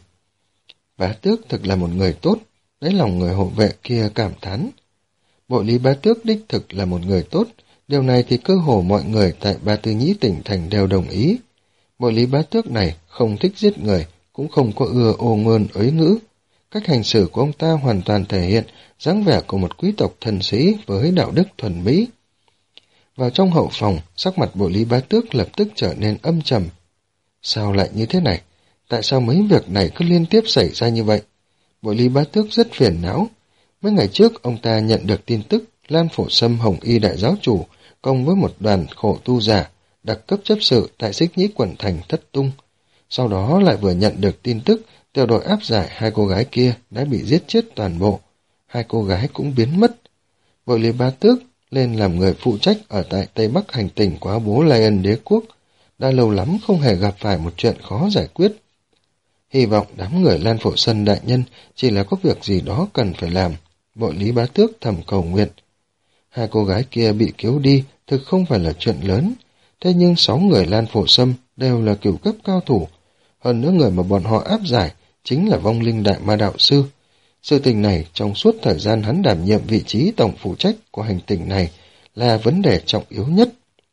Bá Tước thực là một người tốt, đáy lòng người hộ vệ kia cảm thán. Bội Lý Bá Tước đích thực là một người tốt, điều này thì cơ hồ mọi người tại Ba Tư Nhĩ tỉnh thành đều đồng ý. Bội Lý Bá Tước này không thích giết người, cũng không có ưa ô ngôn ới ngữ. Cách hành xử của ông ta hoàn toàn thể hiện dáng vẻ của một quý tộc thần sĩ với đạo đức thuần mỹ. Vào trong hậu phòng, sắc mặt Bội Lý Bá Tước lập tức trở nên âm trầm. Sao lại như thế này? Tại sao mấy việc này cứ liên tiếp xảy ra như vậy? Bội Lý Bá Tước rất phiền não. Mấy ngày trước, ông ta nhận được tin tức Lan Phổ Sâm Hồng Y đại giáo chủ cùng với một đoàn khổ tu giả đặc cấp chấp sự tại Xích Nhĩ quận thành thất tung. Sau đó lại vừa nhận được tin tức tiểu đội áp giải hai cô gái kia đã bị giết chết toàn bộ. Hai cô gái cũng biến mất. Bội Lý Bá Tước lên làm người phụ trách ở tại Tây Bắc hành tỉnh của Áo Bố Lai Ân Đế Quốc. Đã lâu lắm không hề gặp phải một chuyện khó giải quyết. Hy vọng đám người Lan Phổ Sân đại nhân chỉ là có việc gì đó cần phải làm. Bội Lý Bá Tước thầm cầu nguyện. Hai cô gái kia bị cứu đi thực không phải là chuyện lớn. Thế nhưng sáu người Lan Phổ Sâm đều là cửu cấp cao thủ. Hơn nữa người mà bọn họ áp giải chính là vong linh đại ma đạo sư. Sự tình này trong suốt thời gian hắn đảm nhiệm vị trí tổng phụ trách của hành tinh này là vấn đề trọng yếu nhất.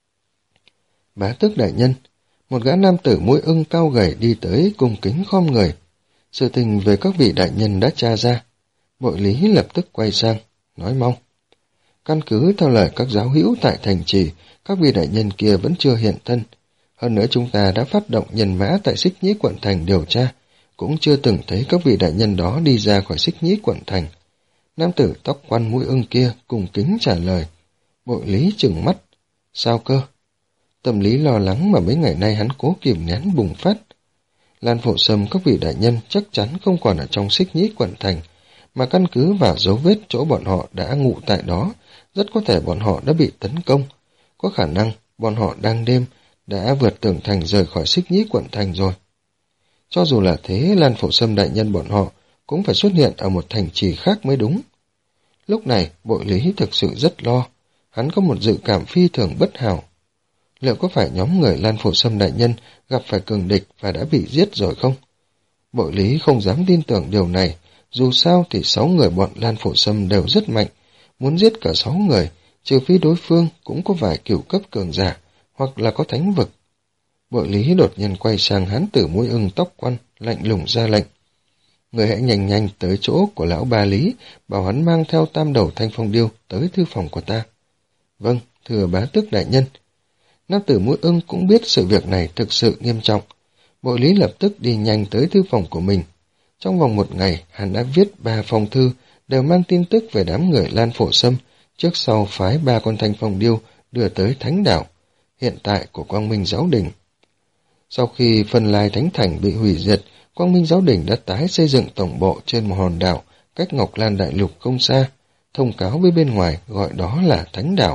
Bá tước đại nhân, một gã nam tử mũi ưng cao gầy đi tới cung kính khom người. Sự tình về các vị đại nhân đã tra ra. Bội Lý lập tức quay sang, nói mau. Căn cứ theo lời các giáo hữu tại thành trì, các vị đại nhân kia vẫn chưa hiện thân. Hơn nữa chúng ta đã phát động nhân mã tại Xích Nhĩ quận thành điều tra, cũng chưa từng thấy các vị đại nhân đó đi ra khỏi Xích Nhĩ quận thành. Nam tử tóc quăn mũi ưng kia cùng kính trả lời. Bội Lý trừng mắt. Sao cơ? Tâm lý lo lắng mà mấy ngày nay hắn cố kìm nén bùng phát. Lan Phổ Sâm các vị đại nhân chắc chắn không còn ở trong Xích Nhĩ quận thành, mà căn cứ vào dấu vết chỗ bọn họ đã ngụ tại đó, rất có thể bọn họ đã bị tấn công. Có khả năng bọn họ đang đêm đã vượt tường thành rời khỏi Xích Nhĩ quận thành rồi. Cho dù là thế, Lan Phổ Sâm đại nhân bọn họ cũng phải xuất hiện ở một thành trì khác mới đúng. Lúc này, Bội Lý thực sự rất lo. Hắn có một dự cảm phi thường bất hảo. Liệu có phải nhóm người Lan Phổ Sâm đại nhân gặp phải cường địch và đã bị giết rồi không? Bội Lý không dám tin tưởng điều này. Dù sao thì sáu người bọn Lan Phổ Sâm đều rất mạnh. Muốn giết cả sáu người, trừ phi đối phương cũng có vài cửu cấp cường giả, hoặc là có thánh vực. Bội Lý đột nhiên quay sang hán tử mũi ưng tóc quăn, lạnh lùng ra lệnh. Người hãy nhanh nhanh tới chỗ của lão Ba Lý, bảo hắn mang theo tam đầu thanh phong điêu tới thư phòng của ta. Vâng, thưa bá tước đại nhân. Nam tử mũi ưng cũng biết sự việc này thực sự nghiêm trọng. Bội Lý lập tức đi nhanh tới thư phòng của mình. Trong vòng một ngày, hắn đã viết ba phong thư, đều mang tin tức về đám người Lan Phổ Sâm, trước sau phái ba con thanh phong điêu đưa tới Thánh Đảo, hiện tại của Quang Minh Giáo Đình. Sau khi Phân Lai Thánh Thành bị hủy diệt, Quang Minh Giáo Đình đã tái xây dựng tổng bộ trên một hòn đảo cách Ngọc Lan Đại Lục không xa, thông cáo với bên ngoài gọi đó là Thánh Đảo.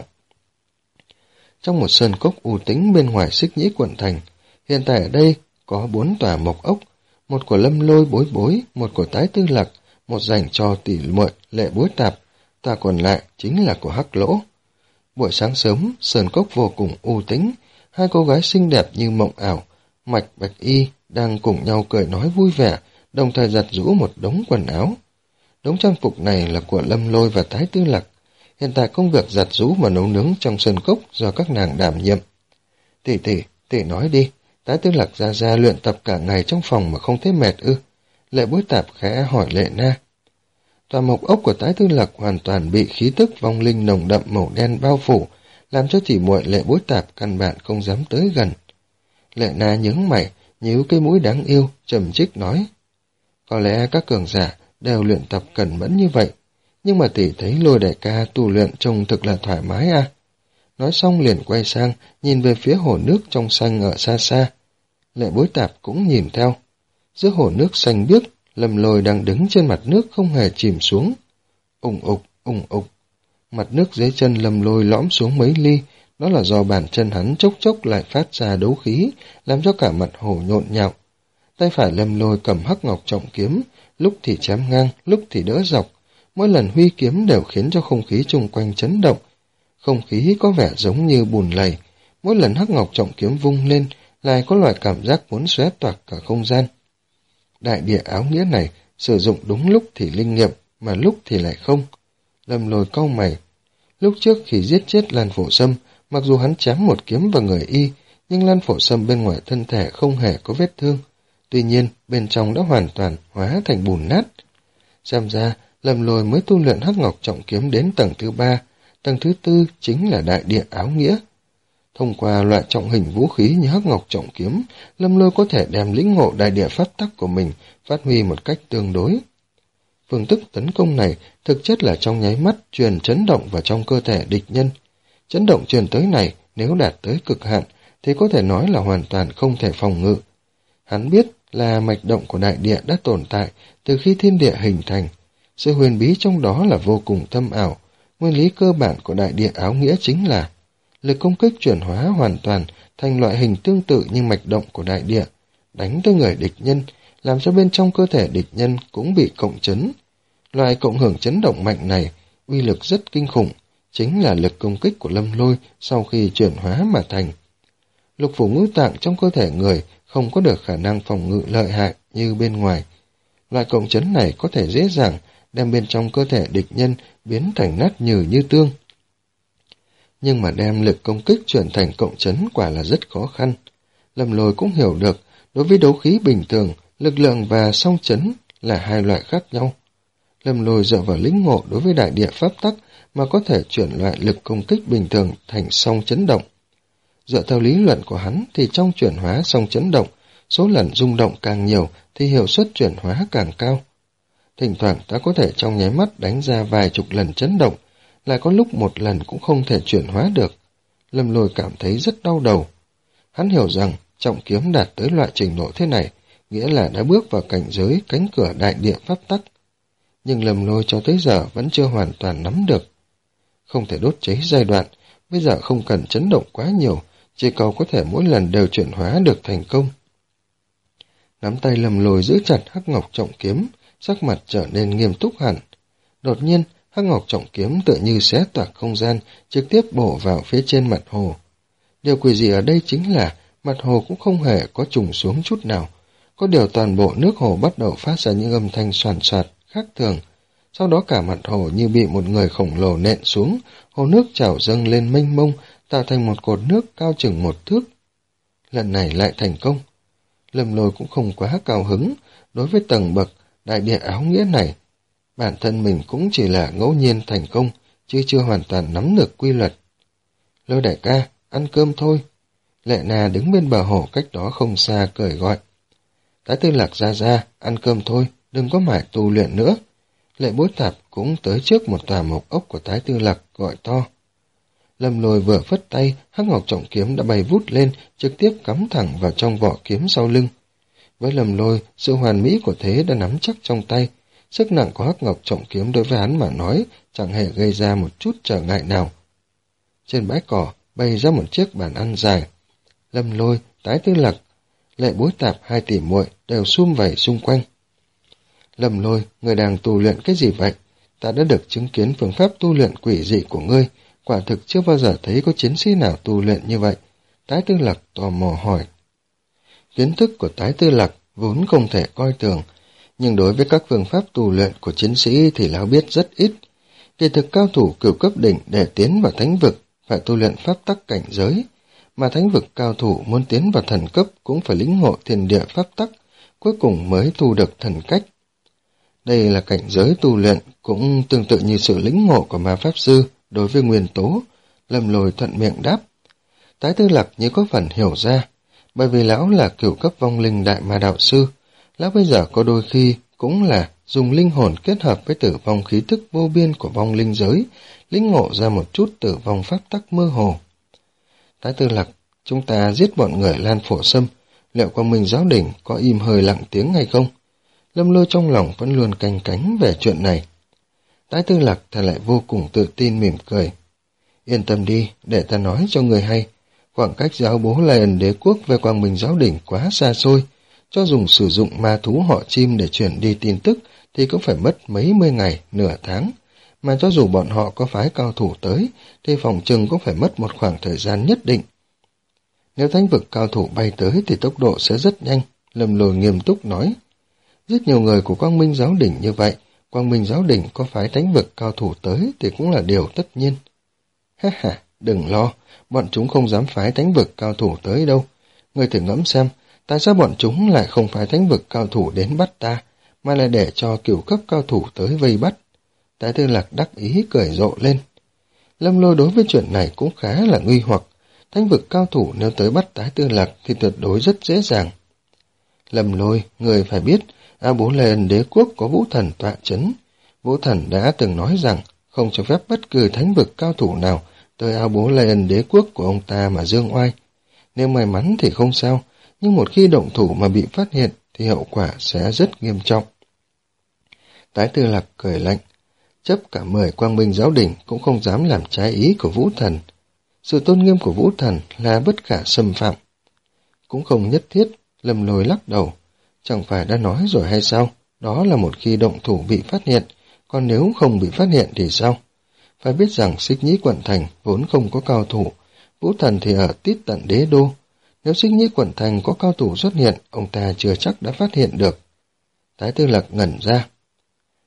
Trong một sơn cốc u tĩnh bên ngoài Xích Nhĩ quận thành, hiện tại ở đây có bốn tòa mộc ốc, một của Lâm Lôi Bối Bối, một của Tái Tư Lạc, một dành cho tỷ muội Lệ Bối Tạp, tòa còn lại chính là của Hắc Lỗ. Buổi sáng sớm, sơn cốc vô cùng u tĩnh, hai cô gái xinh đẹp như mộng ảo, Mạch Bạch Y đang cùng nhau cười nói vui vẻ, đồng thời giặt giũ một đống quần áo. Đống trang phục này là của Lâm Lôi và Tái Tư Lạc. Hiện tại công việc giặt giũ và nấu nướng trong sơn cốc do các nàng đảm nhiệm. Tỷ tỷ, tỷ nói đi, Tái Tư Lạc ra ra luyện tập cả ngày trong phòng mà không thấy mệt ư? Lệ Bối Tạp khẽ hỏi Lệ Na. Tòa mộc ốc của Tái Tư Lạc hoàn toàn bị khí tức vong linh nồng đậm màu đen bao phủ, làm cho tỷ muội Lệ Bối Tạp căn bản không dám tới gần. Lệ Na nhướng mày, nhíu cái mũi đáng yêu, trầm trích nói. Có lẽ các cường giả đều luyện tập cẩn mẫn như vậy, nhưng mà tỷ thấy Lôi đại ca tu luyện trông thực là thoải mái à? Nói xong liền quay sang, nhìn về phía hồ nước trong xanh ở xa xa. Lệ Bối Tạp cũng nhìn theo. Giữa hồ nước xanh biếc, Lâm Lôi đang đứng trên mặt nước không hề chìm xuống. Ùng ục, ùng ục. Mặt nước dưới chân Lâm Lôi lõm xuống mấy ly, đó là do bàn chân hắn chốc chốc lại phát ra đấu khí, làm cho cả mặt hồ nhộn nhạo. Tay phải Lâm Lôi cầm hắc ngọc trọng kiếm, lúc thì chém ngang, lúc thì đỡ dọc. Mỗi lần huy kiếm đều khiến cho không khí chung quanh chấn động. Không khí có vẻ giống như bùn lầy. Mỗi lần hắc ngọc trọng kiếm vung lên, lại có loại cảm giác muốn xé toạc cả không gian. Đại địa áo nghĩa này sử dụng đúng lúc thì linh nghiệm, mà lúc thì lại không. Lâm Lôi cau mày. Lúc trước khi giết chết Lan Phổ Sâm, mặc dù hắn chém một kiếm vào người y, nhưng Lan Phổ Sâm bên ngoài thân thể không hề có vết thương. Tuy nhiên, bên trong đã hoàn toàn hóa thành bùn nát. Xem ra, Lâm Lôi mới tu luyện hắc ngọc trọng kiếm đến tầng thứ ba, tầng thứ tư chính là đại địa áo nghĩa. Thông qua loại trọng hình vũ khí như hắc ngọc trọng kiếm, Lâm Lôi có thể đem lĩnh ngộ đại địa pháp tắc của mình phát huy một cách tương đối. Phương thức tấn công này thực chất là trong nháy mắt truyền chấn động vào trong cơ thể địch nhân. Chấn động truyền tới này nếu đạt tới cực hạn thì có thể nói là hoàn toàn không thể phòng ngự. Hắn biết là mạch động của đại địa đã tồn tại từ khi thiên địa hình thành. Sự huyền bí trong đó là vô cùng thâm ảo. Nguyên lý cơ bản của đại địa áo nghĩa chính là lực công kích chuyển hóa hoàn toàn thành loại hình tương tự như mạch động của đại địa, đánh tới người địch nhân, làm cho bên trong cơ thể địch nhân cũng bị cộng chấn. Loại cộng hưởng chấn động mạnh này, uy lực rất kinh khủng, chính là lực công kích của Lâm Lôi sau khi chuyển hóa mà thành. Lục phủ ngũ tạng trong cơ thể người không có được khả năng phòng ngự lợi hại như bên ngoài. Loại cộng chấn này có thể dễ dàng đem bên trong cơ thể địch nhân biến thành nát nhừ như tương. Nhưng mà đem lực công kích chuyển thành cộng chấn quả là rất khó khăn. Lâm Lôi cũng hiểu được, đối với đấu khí bình thường, lực lượng và song chấn là hai loại khác nhau. Lâm Lôi dựa vào lĩnh ngộ đối với đại địa pháp tắc mà có thể chuyển loại lực công kích bình thường thành song chấn động. Dựa theo lý luận của hắn thì trong chuyển hóa song chấn động, số lần rung động càng nhiều thì hiệu suất chuyển hóa càng cao. Thỉnh thoảng ta có thể trong nháy mắt đánh ra vài chục lần chấn động, lại có lúc một lần cũng không thể chuyển hóa được. Lâm Lôi cảm thấy rất đau đầu. Hắn hiểu rằng trọng kiếm đạt tới loại trình độ thế này, nghĩa là đã bước vào cảnh giới cánh cửa đại địa pháp tắc. Nhưng Lâm Lôi cho tới giờ vẫn chưa hoàn toàn nắm được. Không thể đốt cháy giai đoạn, bây giờ không cần chấn động quá nhiều, chỉ cầu có thể mỗi lần đều chuyển hóa được thành công. Nắm tay Lâm Lôi giữ chặt hắc ngọc trọng kiếm, sắc mặt trở nên nghiêm túc hẳn. Đột nhiên, hắc ngọc trọng kiếm tựa như xé toạc không gian, trực tiếp bổ vào phía trên mặt hồ. Điều quỷ dị ở đây chính là mặt hồ cũng không hề có trùng xuống chút nào. Có điều toàn bộ nước hồ bắt đầu phát ra những âm thanh soàn soạt khác thường. Sau đó cả mặt hồ như bị một người khổng lồ nện xuống, hồ nước trào dâng lên mênh mông, tạo thành một cột nước cao chừng một thước. Lần này lại thành công. Lâm Lôi cũng không quá cao hứng đối với tầng bậc đại địa áo nghĩa này. Bản thân mình cũng chỉ là ngẫu nhiên thành công, chứ chưa hoàn toàn nắm được quy luật. Lôi đại ca, ăn cơm thôi. Lệ Na đứng bên bờ hồ cách đó không xa cười gọi. Thái Tư Lạc ra ra, ăn cơm thôi, đừng có mải tu luyện nữa. Lệ Bối Tạp cũng tới trước một tòa mộc ốc của Thái Tư Lạc gọi to. Lâm Lôi vừa phất tay, hắc ngọc trọng kiếm đã bay vút lên, trực tiếp cắm thẳng vào trong vỏ kiếm sau lưng. Với Lâm Lôi, sự hoàn mỹ của thế đã nắm chắc trong tay. Sức nặng của hắc ngọc trọng kiếm đối với hắn mà nói chẳng hề gây ra một chút trở ngại nào. Trên bãi cỏ bay ra một chiếc bàn ăn dài. Lâm Lôi, Thái Tư Lạc, Lệ Bối Tạp hai tỷ muội đều sum vầy xung quanh. Lâm Lôi, người đang tu luyện cái gì vậy? Ta đã được chứng kiến phương pháp tu luyện quỷ dị của ngươi, quả thực chưa bao giờ thấy có chiến sĩ nào tu luyện như vậy. Thái Tư Lạc tò mò hỏi. Kiến thức của Thái Tư Lạc vốn không thể coi thường, nhưng đối với các phương pháp tu luyện của chiến sĩ thì lão biết rất ít. Kỳ thực cao thủ cửu cấp đỉnh để tiến vào thánh vực phải tu luyện pháp tắc cảnh giới, mà thánh vực cao thủ muốn tiến vào thần cấp cũng phải lĩnh ngộ thiên địa pháp tắc, cuối cùng mới thu được thần cách. Đây là cảnh giới tu luyện cũng tương tự như sự lĩnh ngộ của ma pháp sư đối với nguyên tố. Lâm Lôi thuận miệng đáp. Thái Tư Lạc như có phần hiểu ra, bởi vì lão là cửu cấp vong linh đại ma đạo sư, lão bây giờ có đôi khi cũng là dùng linh hồn kết hợp với tử vong khí thức vô biên của vong linh giới, lĩnh ngộ ra một chút tử vong pháp tắc mơ hồ. Thái Tư Lạc, chúng ta giết bọn người Lan Phổ Sâm, liệu Quang Minh Giáo Đình có im hơi lặng tiếng hay không? Lâm Lôi trong lòng vẫn luôn canh cánh về chuyện này. Thái Tư Lạc ta lại vô cùng tự tin mỉm cười. Yên tâm đi, để ta nói cho người hay. Khoảng cách giáo bố Lai Ẩn Đế Quốc về Quang Minh Giáo Đình quá xa xôi. Cho dùng sử dụng ma thú họ chim để chuyển đi tin tức thì cũng phải mất mấy mươi ngày, nửa tháng. Mà cho dù bọn họ có phái cao thủ tới thì phòng chừng cũng phải mất một khoảng thời gian nhất định. Nếu thánh vực cao thủ bay tới thì tốc độ sẽ rất nhanh, Lâm Lôi nghiêm túc nói. Rất nhiều người của Quang Minh Giáo Đình như vậy, Quang Minh Giáo Đình có phái thánh vực cao thủ tới thì cũng là điều tất nhiên. Ha ha, đừng lo, bọn chúng không dám phái thánh vực cao thủ tới đâu. Ngươi thử ngẫm xem, tại sao bọn chúng lại không phái thánh vực cao thủ đến bắt ta, mà lại để cho cửu cấp cao thủ tới vây bắt? Thái Tư Lạc đắc ý cười rộ lên. Lâm Lôi đối với chuyện này cũng khá là nghi hoặc. Thánh vực cao thủ nếu tới bắt Thái Tư Lạc thì tuyệt đối rất dễ dàng. Lâm Lôi, người phải biết, A Bố Lai Ân Đế Quốc có Vũ Thần tọa chấn. Vũ Thần đã từng nói rằng không cho phép bất cứ thánh vực cao thủ nào tới A Bố Lai Ân Đế Quốc của ông ta mà dương oai. Nếu may mắn thì không sao, nhưng một khi động thủ mà bị phát hiện thì hậu quả sẽ rất nghiêm trọng. Thái Tư Lạc cười lạnh, chấp cả mười Quang Minh Giáo Đình cũng không dám làm trái ý của Vũ Thần. Sự tôn nghiêm của Vũ Thần là bất khả xâm phạm. Cũng không nhất thiết, Lâm Lôi lắc đầu. Chẳng phải đã nói rồi hay sao? Đó là một khi động thủ bị phát hiện, còn nếu không bị phát hiện thì sao? Phải biết rằng Xích Nhĩ Quận Thành vốn không có cao thủ, Vũ Thần thì ở tít tận đế đô. Nếu Xích Nhĩ Quận Thành có cao thủ xuất hiện, ông ta chưa chắc đã phát hiện được. Thái Tư Lạc ngẩn ra.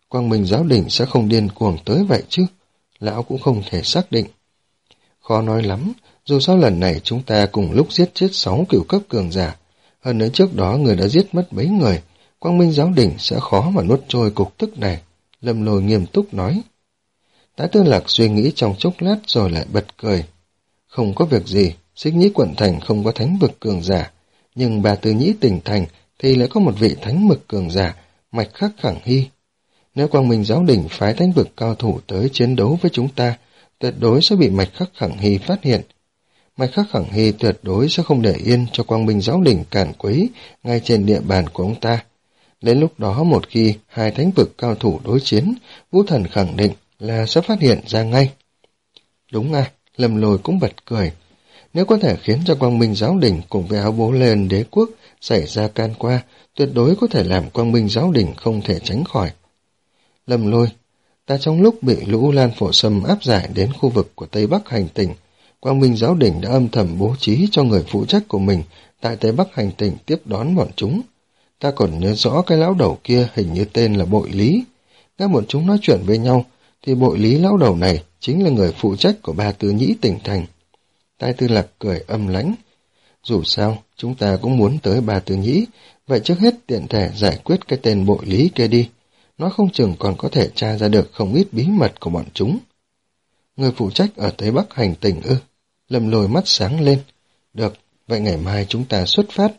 Quang Minh giáo đình sẽ không điên cuồng tới vậy chứ? Lão cũng không thể xác định. Khó nói lắm, dù sao lần này chúng ta cùng lúc giết chết sáu cửu cấp cường giả. Hơn nữa trước đó người đã giết mất mấy người, Quang Minh giáo đình sẽ khó mà nuốt trôi cục tức này. Lâm Lôi nghiêm túc nói. Tái Tư Lạc suy nghĩ trong chốc lát rồi lại bật cười. Không có việc gì, Xích Nhĩ quận thành không có thánh vực cường giả, nhưng Bà Tư Nhĩ tỉnh thành thì lại có một vị thánh vực cường giả, Mạch Khắc Khẳng Hy. Nếu Quang Minh giáo đình phái thánh vực cao thủ tới chiến đấu với chúng ta, tuyệt đối sẽ bị Mạch Khắc Khẳng Hy phát hiện. Mạch Khắc Khẳng Hy tuyệt đối sẽ không để yên cho Quang Minh giáo đình càn quấy ngay trên địa bàn của ông ta. Đến lúc đó một khi hai thánh vực cao thủ đối chiến, Vũ Thần khẳng định là sẽ phát hiện ra ngay. Đúng à, Lâm Lôi cũng bật cười. Nếu có thể khiến cho Quang Minh giáo đình cùng với Áo Bố Lên đế quốc xảy ra can qua, tuyệt đối có thể làm Quang Minh giáo đình không thể tránh khỏi. Lâm Lôi, ta trong lúc bị lũ Lan Phổ Sâm áp giải đến khu vực của Tây Bắc hành tinh, Quang Minh giáo đình đã âm thầm bố trí cho người phụ trách của mình tại Tây Bắc hành tinh tiếp đón bọn chúng. Ta còn nhớ rõ cái lão đầu kia hình như tên là Bội Lý. Nghe bọn chúng nói chuyện với nhau, thì Bội Lý lão đầu này chính là người phụ trách của Ba Tư Nhĩ tỉnh thành. Tái Tư Lạc cười âm lãnh. Dù sao, chúng ta cũng muốn tới Ba Tư Nhĩ, vậy trước hết tiện thể giải quyết cái tên Bội Lý kia đi. Nó không chừng còn có thể tra ra được không ít bí mật của bọn chúng. Người phụ trách ở Tây Bắc hành tinh ư? Lâm Lôi mắt sáng lên. Được, vậy ngày mai chúng ta xuất phát.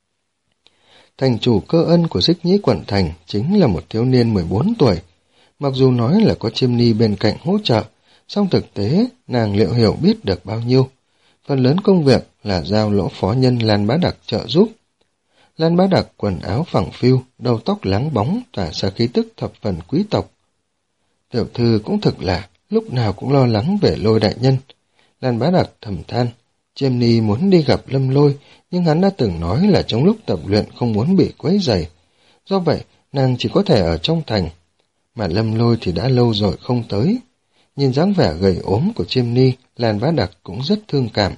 Thành chủ Cơ Ân của Xích Nhĩ quận thành chính là một thiếu niên mười bốn tuổi. Mặc dù nói là có Chiêm Ni bên cạnh hỗ trợ, song thực tế nàng liệu hiểu biết được bao nhiêu. Phần lớn công việc là giao lỗ phó nhân Lan Bá Đặc trợ giúp. Lan Bá Đặc quần áo phẳng phiu, đầu tóc láng bóng, tỏa ra khí tức thập phần quý tộc. Tiểu thư cũng thực là lúc nào cũng lo lắng về Lôi đại nhân. Lan Bá Đặc thầm than. Chiêm Ni muốn đi gặp Lâm Lôi, nhưng hắn đã từng nói là trong lúc tập luyện không muốn bị quấy rầy. Do vậy, nàng chỉ có thể ở trong thành. Mà Lâm Lôi thì đã lâu rồi không tới. Nhìn dáng vẻ gầy ốm của Chiêm Ni, Lan Bá Đặc cũng rất thương cảm.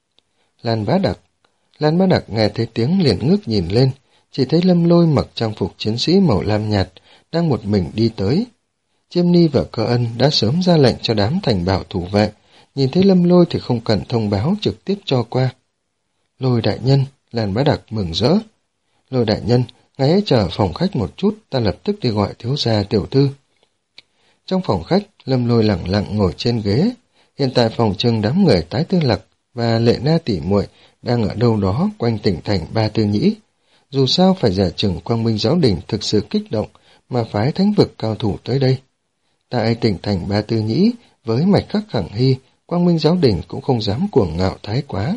Lan Bá Đặc. Lan Bá Đặc nghe thấy tiếng liền ngước nhìn lên, chỉ thấy Lâm Lôi mặc trang phục chiến sĩ màu lam nhạt, đang một mình đi tới. Chiêm Ni và Cơ Ân đã sớm ra lệnh cho đám thành bảo thủ vệ, nhìn thấy Lâm Lôi thì không cần thông báo trực tiếp cho qua. Lôi đại nhân, Lan Bá Đặc mừng rỡ. Lôi đại nhân, ngài hãy chờ phòng khách một chút, ta lập tức đi gọi thiếu gia tiểu thư. Trong phòng khách, Lâm Lôi lặng lặng ngồi trên ghế. Hiện tại phòng trưng đám người Tái Tư Lạc và Lệ Na tỷ muội đang ở đâu đó quanh tỉnh thành Ba Tư Nhĩ. Dù sao phải giả chừng Quang Minh giáo đình thực sự kích động mà phái thánh vực cao thủ tới đây. Tại tỉnh thành Ba Tư Nhĩ, với Mạch Khắc Khẳng Hy, Quang Minh giáo đình cũng không dám cuồng ngạo thái quá.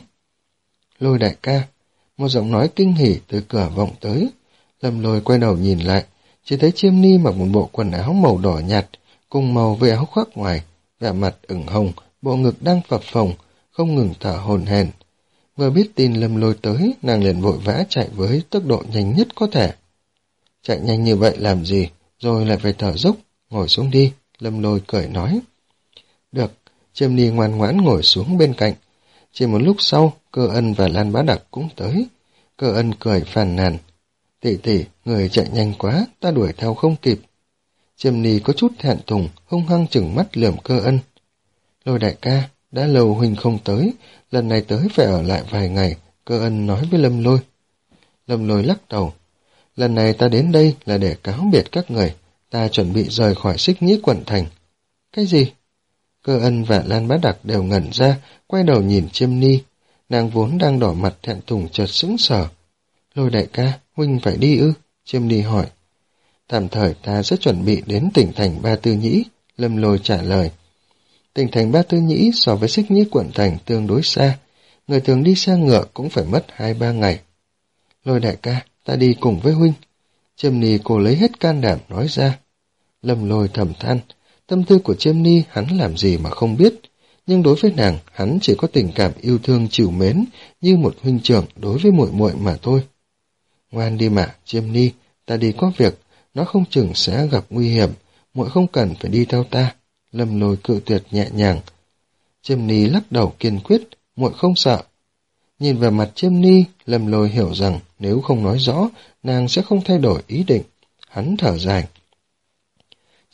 Lôi đại ca, một giọng nói kinh hỉ từ cửa vọng tới. Lâm Lôi quay đầu nhìn lại, chỉ thấy Chiêm Ni mặc một bộ quần áo màu đỏ nhạt, cùng màu với áo khoác ngoài, vẻ mặt ửng hồng, bộ ngực đang phập phồng, không ngừng thở hổn hển. Vừa biết tin Lâm Lôi tới, nàng liền vội vã chạy với tốc độ nhanh nhất có thể. Chạy nhanh như vậy làm gì, rồi lại phải thở dốc, ngồi xuống đi, Lâm Lôi cười nói. Được, Chiêm Ni ngoan ngoãn ngồi xuống bên cạnh. Chỉ một lúc sau, Cơ Ân và Lan Bá Đặc cũng tới. Cơ Ân cười phàn nàn. Tỷ tỷ, người chạy nhanh quá, ta đuổi theo không kịp. Chiêm Ni có chút thẹn thùng, hung hăng chừng mắt lườm Cơ Ân. Lôi đại ca, đã lâu huynh không tới, lần này tới phải ở lại vài ngày, Cơ Ân nói với Lâm Lôi. Lâm Lôi lắc đầu. Lần này ta đến đây là để cáo biệt các người, ta chuẩn bị rời khỏi Xích Nhĩ quận thành. Cái gì? Cơ Ân và Lan Bá Đặc đều ngẩn ra, quay đầu nhìn Chiêm Ni. Nàng vốn đang đỏ mặt thẹn thùng chợt sững sờ. Lôi đại ca, huynh phải đi ư? Chiêm Ni hỏi. Tạm thời ta sẽ chuẩn bị đến tỉnh thành Ba Tư Nhĩ, Lâm Lôi trả lời. Tỉnh thành Ba Tư Nhĩ so với Xích Nhĩ quận thành tương đối xa, người thường đi xe ngựa cũng phải mất hai ba ngày. Lôi đại ca, ta đi cùng với huynh. Chiêm Ni cô lấy hết can đảm nói ra. Lâm Lôi thầm than, tâm tư của Chiêm Ni hắn làm gì mà không biết, nhưng đối với nàng hắn chỉ có tình cảm yêu thương trìu mến như một huynh trưởng đối với muội muội mà thôi. Ngoan đi mà, Chiêm Ni, ta đi có việc, nó không chừng sẽ gặp nguy hiểm, muội không cần phải đi theo ta. Lâm Lôi cự tuyệt nhẹ nhàng. Chiêm Ni lắc đầu kiên quyết, muội không sợ. Nhìn vào mặt Chiêm Ni, Lâm Lôi hiểu rằng nếu không nói rõ, nàng sẽ không thay đổi ý định. Hắn thở dài.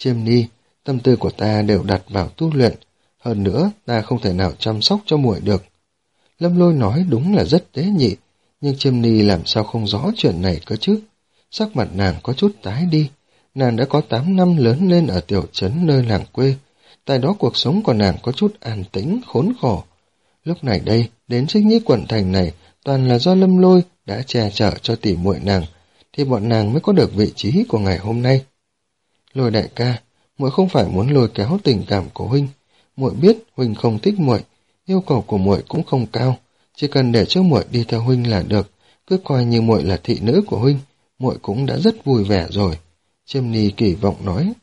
Chiêm Ni, tâm tư của ta đều đặt vào tu luyện, hơn nữa ta không thể nào chăm sóc cho muội được. Lâm Lôi nói đúng là rất tế nhị, nhưng Chiêm Ni làm sao không rõ chuyện này cơ chứ? Sắc mặt nàng có chút tái đi, nàng đã có tám năm lớn lên ở tiểu trấn nơi làng quê, tại đó cuộc sống của nàng có chút an tĩnh, khốn khổ. Lúc này đây, đến Xích Nhĩ quận thành này, toàn là do Lâm Lôi đã che chở cho tỉ muội nàng, thì bọn nàng mới có được vị trí của ngày hôm nay. Lôi đại ca, muội không phải muốn lôi kéo tình cảm của huynh, muội biết huynh không thích muội, yêu cầu của muội cũng không cao, chỉ cần để cho muội đi theo huynh là được, cứ coi như muội là thị nữ của huynh, muội cũng đã rất vui vẻ rồi. Chiêm Ni kỳ vọng nói.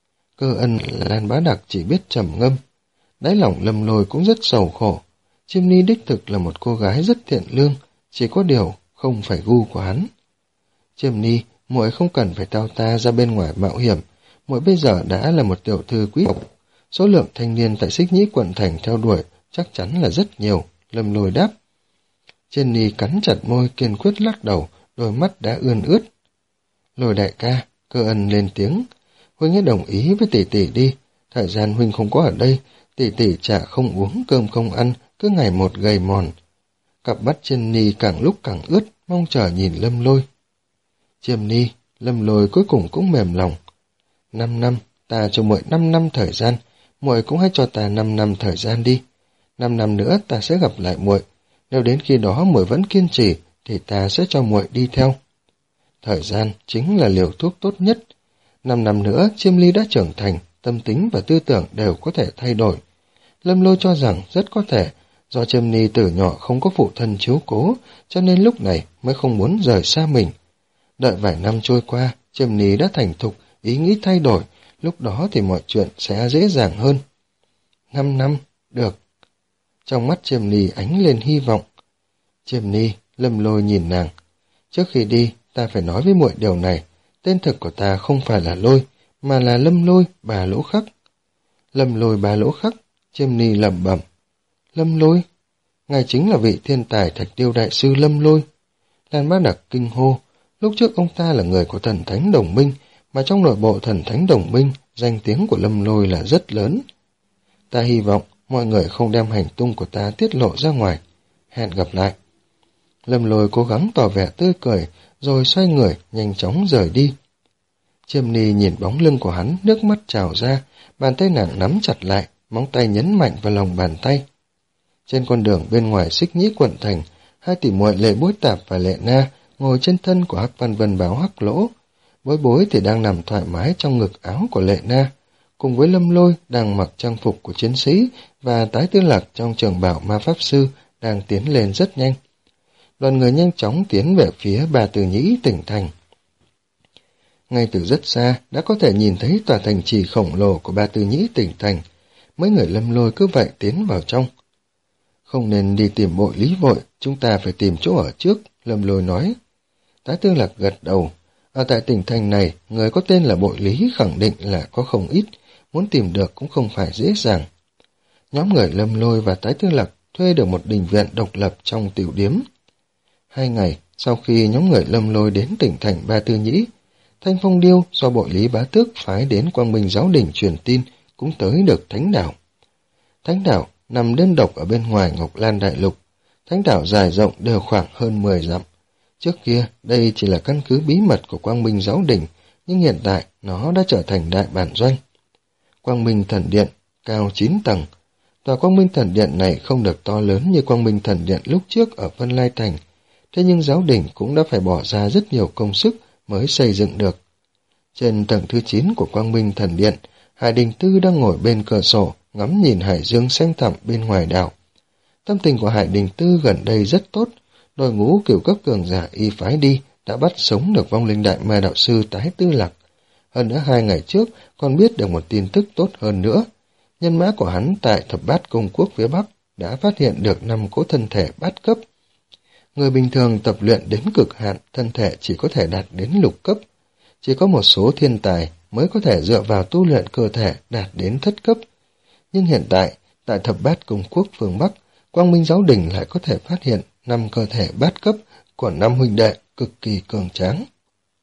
Cơ Ân là Lan Bá Đặc chỉ biết trầm ngâm, đáy lòng Lâm Lôi cũng rất sầu khổ. Chiêm Ni đích thực là một cô gái rất thiện lương, chỉ có điều không phải gu của hắn. Chiêm Ni, muội không cần phải theo ta ra bên ngoài mạo hiểm, muội bây giờ đã là một tiểu thư quý tộc, số lượng thanh niên tại Xích Nhĩ quận thành theo đuổi chắc chắn là rất nhiều. Lâm Lôi đáp. Chiêm Ni cắn chặt môi kiên quyết lắc đầu, đôi mắt đã ươn ướt. Lôi đại ca, Cơ Ân lên tiếng, huynh hãy đồng ý với tỷ tỷ đi, thời gian huynh không có ở đây, tỷ tỷ chả không uống cơm không ăn, cứ ngày một gầy mòn. Cặp mắt Chiêm Ni càng lúc càng ướt, mong chờ nhìn Lâm Lôi. Chiêm Ni, Lâm Lôi cuối cùng cũng mềm lòng. Năm năm, ta cho muội năm năm thời gian, muội cũng hãy cho ta năm năm thời gian đi. Năm năm nữa ta sẽ gặp lại muội, nếu đến khi đó muội vẫn kiên trì, thì ta sẽ cho muội đi theo. Thời gian chính là liều thuốc tốt nhất. Năm năm nữa, Chiêm Ly đã trưởng thành, tâm tính và tư tưởng đều có thể thay đổi. Lâm Lôi cho rằng rất có thể, do Chiêm Ly từ nhỏ không có phụ thân chiếu cố, cho nên lúc này mới không muốn rời xa mình. Đợi vài năm trôi qua, Chiêm Ly đã thành thục, ý nghĩ thay đổi, lúc đó thì mọi chuyện sẽ dễ dàng hơn. Năm năm, được. Trong mắt Chiêm Ly ánh lên hy vọng. Chiêm Ly, Lâm Lôi nhìn nàng. Trước khi đi, ta phải nói với muội điều này, tên thực của ta không phải là Lôi, mà là Lâm Lôi Bà Lỗ Khắc. Lâm Lôi Bà Lỗ Khắc, Chiêm Ni lẩm bẩm. Lâm Lôi? Ngài chính là vị thiên tài Thạch Tiêu đại sư Lâm Lôi. Lan Bá Đặc kinh hô, lúc trước ông ta là người của thần thánh đồng minh, mà trong nội bộ thần thánh đồng minh, danh tiếng của Lâm Lôi là rất lớn. Ta hy vọng mọi người không đem hành tung của ta tiết lộ ra ngoài. Hẹn gặp lại. Lâm Lôi cố gắng tỏ vẻ tươi cười, rồi xoay người, nhanh chóng rời đi. Chiêm Ni nhìn bóng lưng của hắn, nước mắt trào ra, bàn tay nàng nắm chặt lại, móng tay nhấn mạnh vào lòng bàn tay. Trên con đường bên ngoài Xích Nhĩ quận thành, hai tỷ muội Lệ Bối Tạp và Lệ Na ngồi trên thân của Hắc Văn Vân Báo Hắc Lỗ. Bối Bối thì đang nằm thoải mái trong ngực áo của Lệ Na, cùng với Lâm Lôi đang mặc trang phục của chiến sĩ và Tái Tư Lạc trong trường bảo ma pháp sư đang tiến lên rất nhanh. Đoàn người nhanh chóng tiến về phía Ba Tư Nhĩ tỉnh thành. Ngay từ rất xa đã có thể nhìn thấy tòa thành trì khổng lồ của Ba Tư Nhĩ tỉnh thành. Mấy người Lâm Lôi cứ vậy tiến vào trong. Không nên đi tìm Bội Lý vội, chúng ta phải tìm chỗ ở trước, Lâm Lôi nói. Tái Tư Lạc gật đầu. Ở tại tỉnh thành này, người có tên là Bội Lý khẳng định là có không ít, muốn tìm được cũng không phải dễ dàng. Nhóm người Lâm Lôi và Tái Tư Lạc thuê được một đình viện độc lập trong tiểu điếm. Hai ngày sau khi nhóm người Lâm Lôi đến tỉnh thành Ba Tư Nhĩ, Thanh Phong Điêu do Bội Lý Bá Tước phái đến Quang Minh Giáo Đình truyền tin cũng tới được Thánh Đảo. Thánh Đảo nằm đơn độc ở bên ngoài Ngọc Lan Đại Lục. Thánh Đảo dài rộng đều khoảng hơn mười dặm. Trước kia đây chỉ là căn cứ bí mật của Quang Minh Giáo Đình, nhưng hiện tại nó đã trở thành đại bản doanh. Quang Minh Thần Điện cao chín tầng. Tòa Quang Minh Thần Điện này không được to lớn như Quang Minh Thần Điện lúc trước ở Vân Lai Thành, thế nhưng giáo đình cũng đã phải bỏ ra rất nhiều công sức mới xây dựng được. Trên tầng thứ chín của Quang Minh Thần Điện, Hải Đình Tư đang ngồi bên cửa sổ, ngắm nhìn hải dương xanh thẳm bên ngoài đảo. Tâm tình của Hải Đình Tư gần đây rất tốt, đội ngũ cửu cấp cường giả y phái đi đã bắt sống được vong linh đại ma đạo sư Tái Tư Lạc. Hơn nữa hai ngày trước còn biết được một tin tức tốt hơn nữa. Nhân mã của hắn tại Thập Bát Công Quốc phía Bắc đã phát hiện được năm cỗ thân thể bát cấp. Người bình thường tập luyện đến cực hạn, thân thể chỉ có thể đạt đến lục cấp. Chỉ có một số thiên tài mới có thể dựa vào tu luyện cơ thể đạt đến thất cấp. Nhưng hiện tại, tại Thập Bát Công Quốc phương Bắc, Quang Minh Giáo Đình lại có thể phát hiện năm cơ thể bát cấp của năm huynh đệ cực kỳ cường tráng.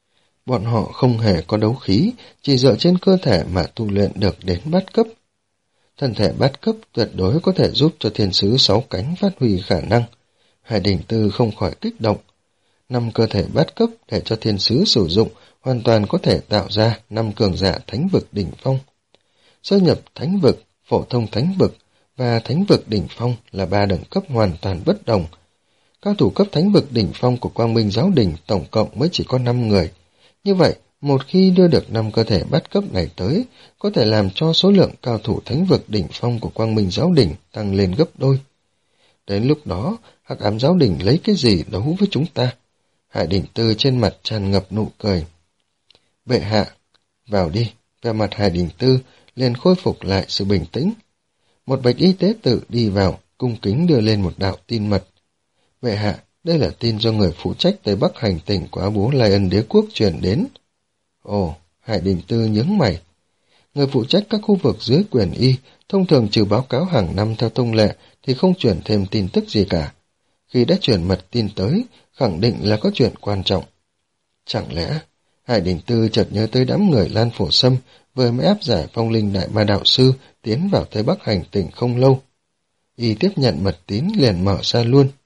Bọn họ không hề có đấu khí, chỉ dựa trên cơ thể mà tu luyện được đến bát cấp. Thân thể bát cấp tuyệt đối có thể giúp cho thiên sứ sáu cánh phát huy khả năng. Hải Đình Tư không khỏi kích động. Năm cơ thể bát cấp để cho thiên sứ sử dụng hoàn toàn có thể tạo ra năm cường giả thánh vực đỉnh phong. Sơ nhập thánh vực, phổ thông thánh vực và thánh vực đỉnh phong là ba đẳng cấp hoàn toàn bất đồng. Cao thủ cấp thánh vực đỉnh phong của Quang Minh Giáo Đình tổng cộng mới chỉ có năm người. Như vậy, một khi đưa được năm cơ thể bát cấp này tới, có thể làm cho số lượng cao thủ thánh vực đỉnh phong của Quang Minh Giáo Đình tăng lên gấp đôi. Đến lúc đó, Hắc Ám Giáo Đình lấy cái gì đấu với chúng ta? Hải Đình Tư trên mặt tràn ngập nụ cười. Bệ hạ, vào đi. Về mặt Hải Đình Tư liền khôi phục lại sự bình tĩnh. Một bạch y tế tự đi vào, cung kính đưa lên một đạo tin mật. Bệ hạ, đây là tin do người phụ trách Tây Bắc hành tỉnh của Á Bố Lai Ân Đế Quốc truyền đến. Ồ, Hải Đình Tư nhướng mày. Người phụ trách các khu vực dưới quyền y, thông thường trừ báo cáo hàng năm theo thông lệ thì không chuyển thêm tin tức gì cả. Khi đã chuyển mật tin tới, khẳng định là có chuyện quan trọng. Chẳng lẽ, Hải Đình Tư chợt nhớ tới đám người Lan Phổ Sâm vừa mới áp giải Phong Linh Đại Ma Đạo Sư tiến vào Tây Bắc hành tỉnh không lâu. Y tiếp nhận mật tín liền mở ra luôn.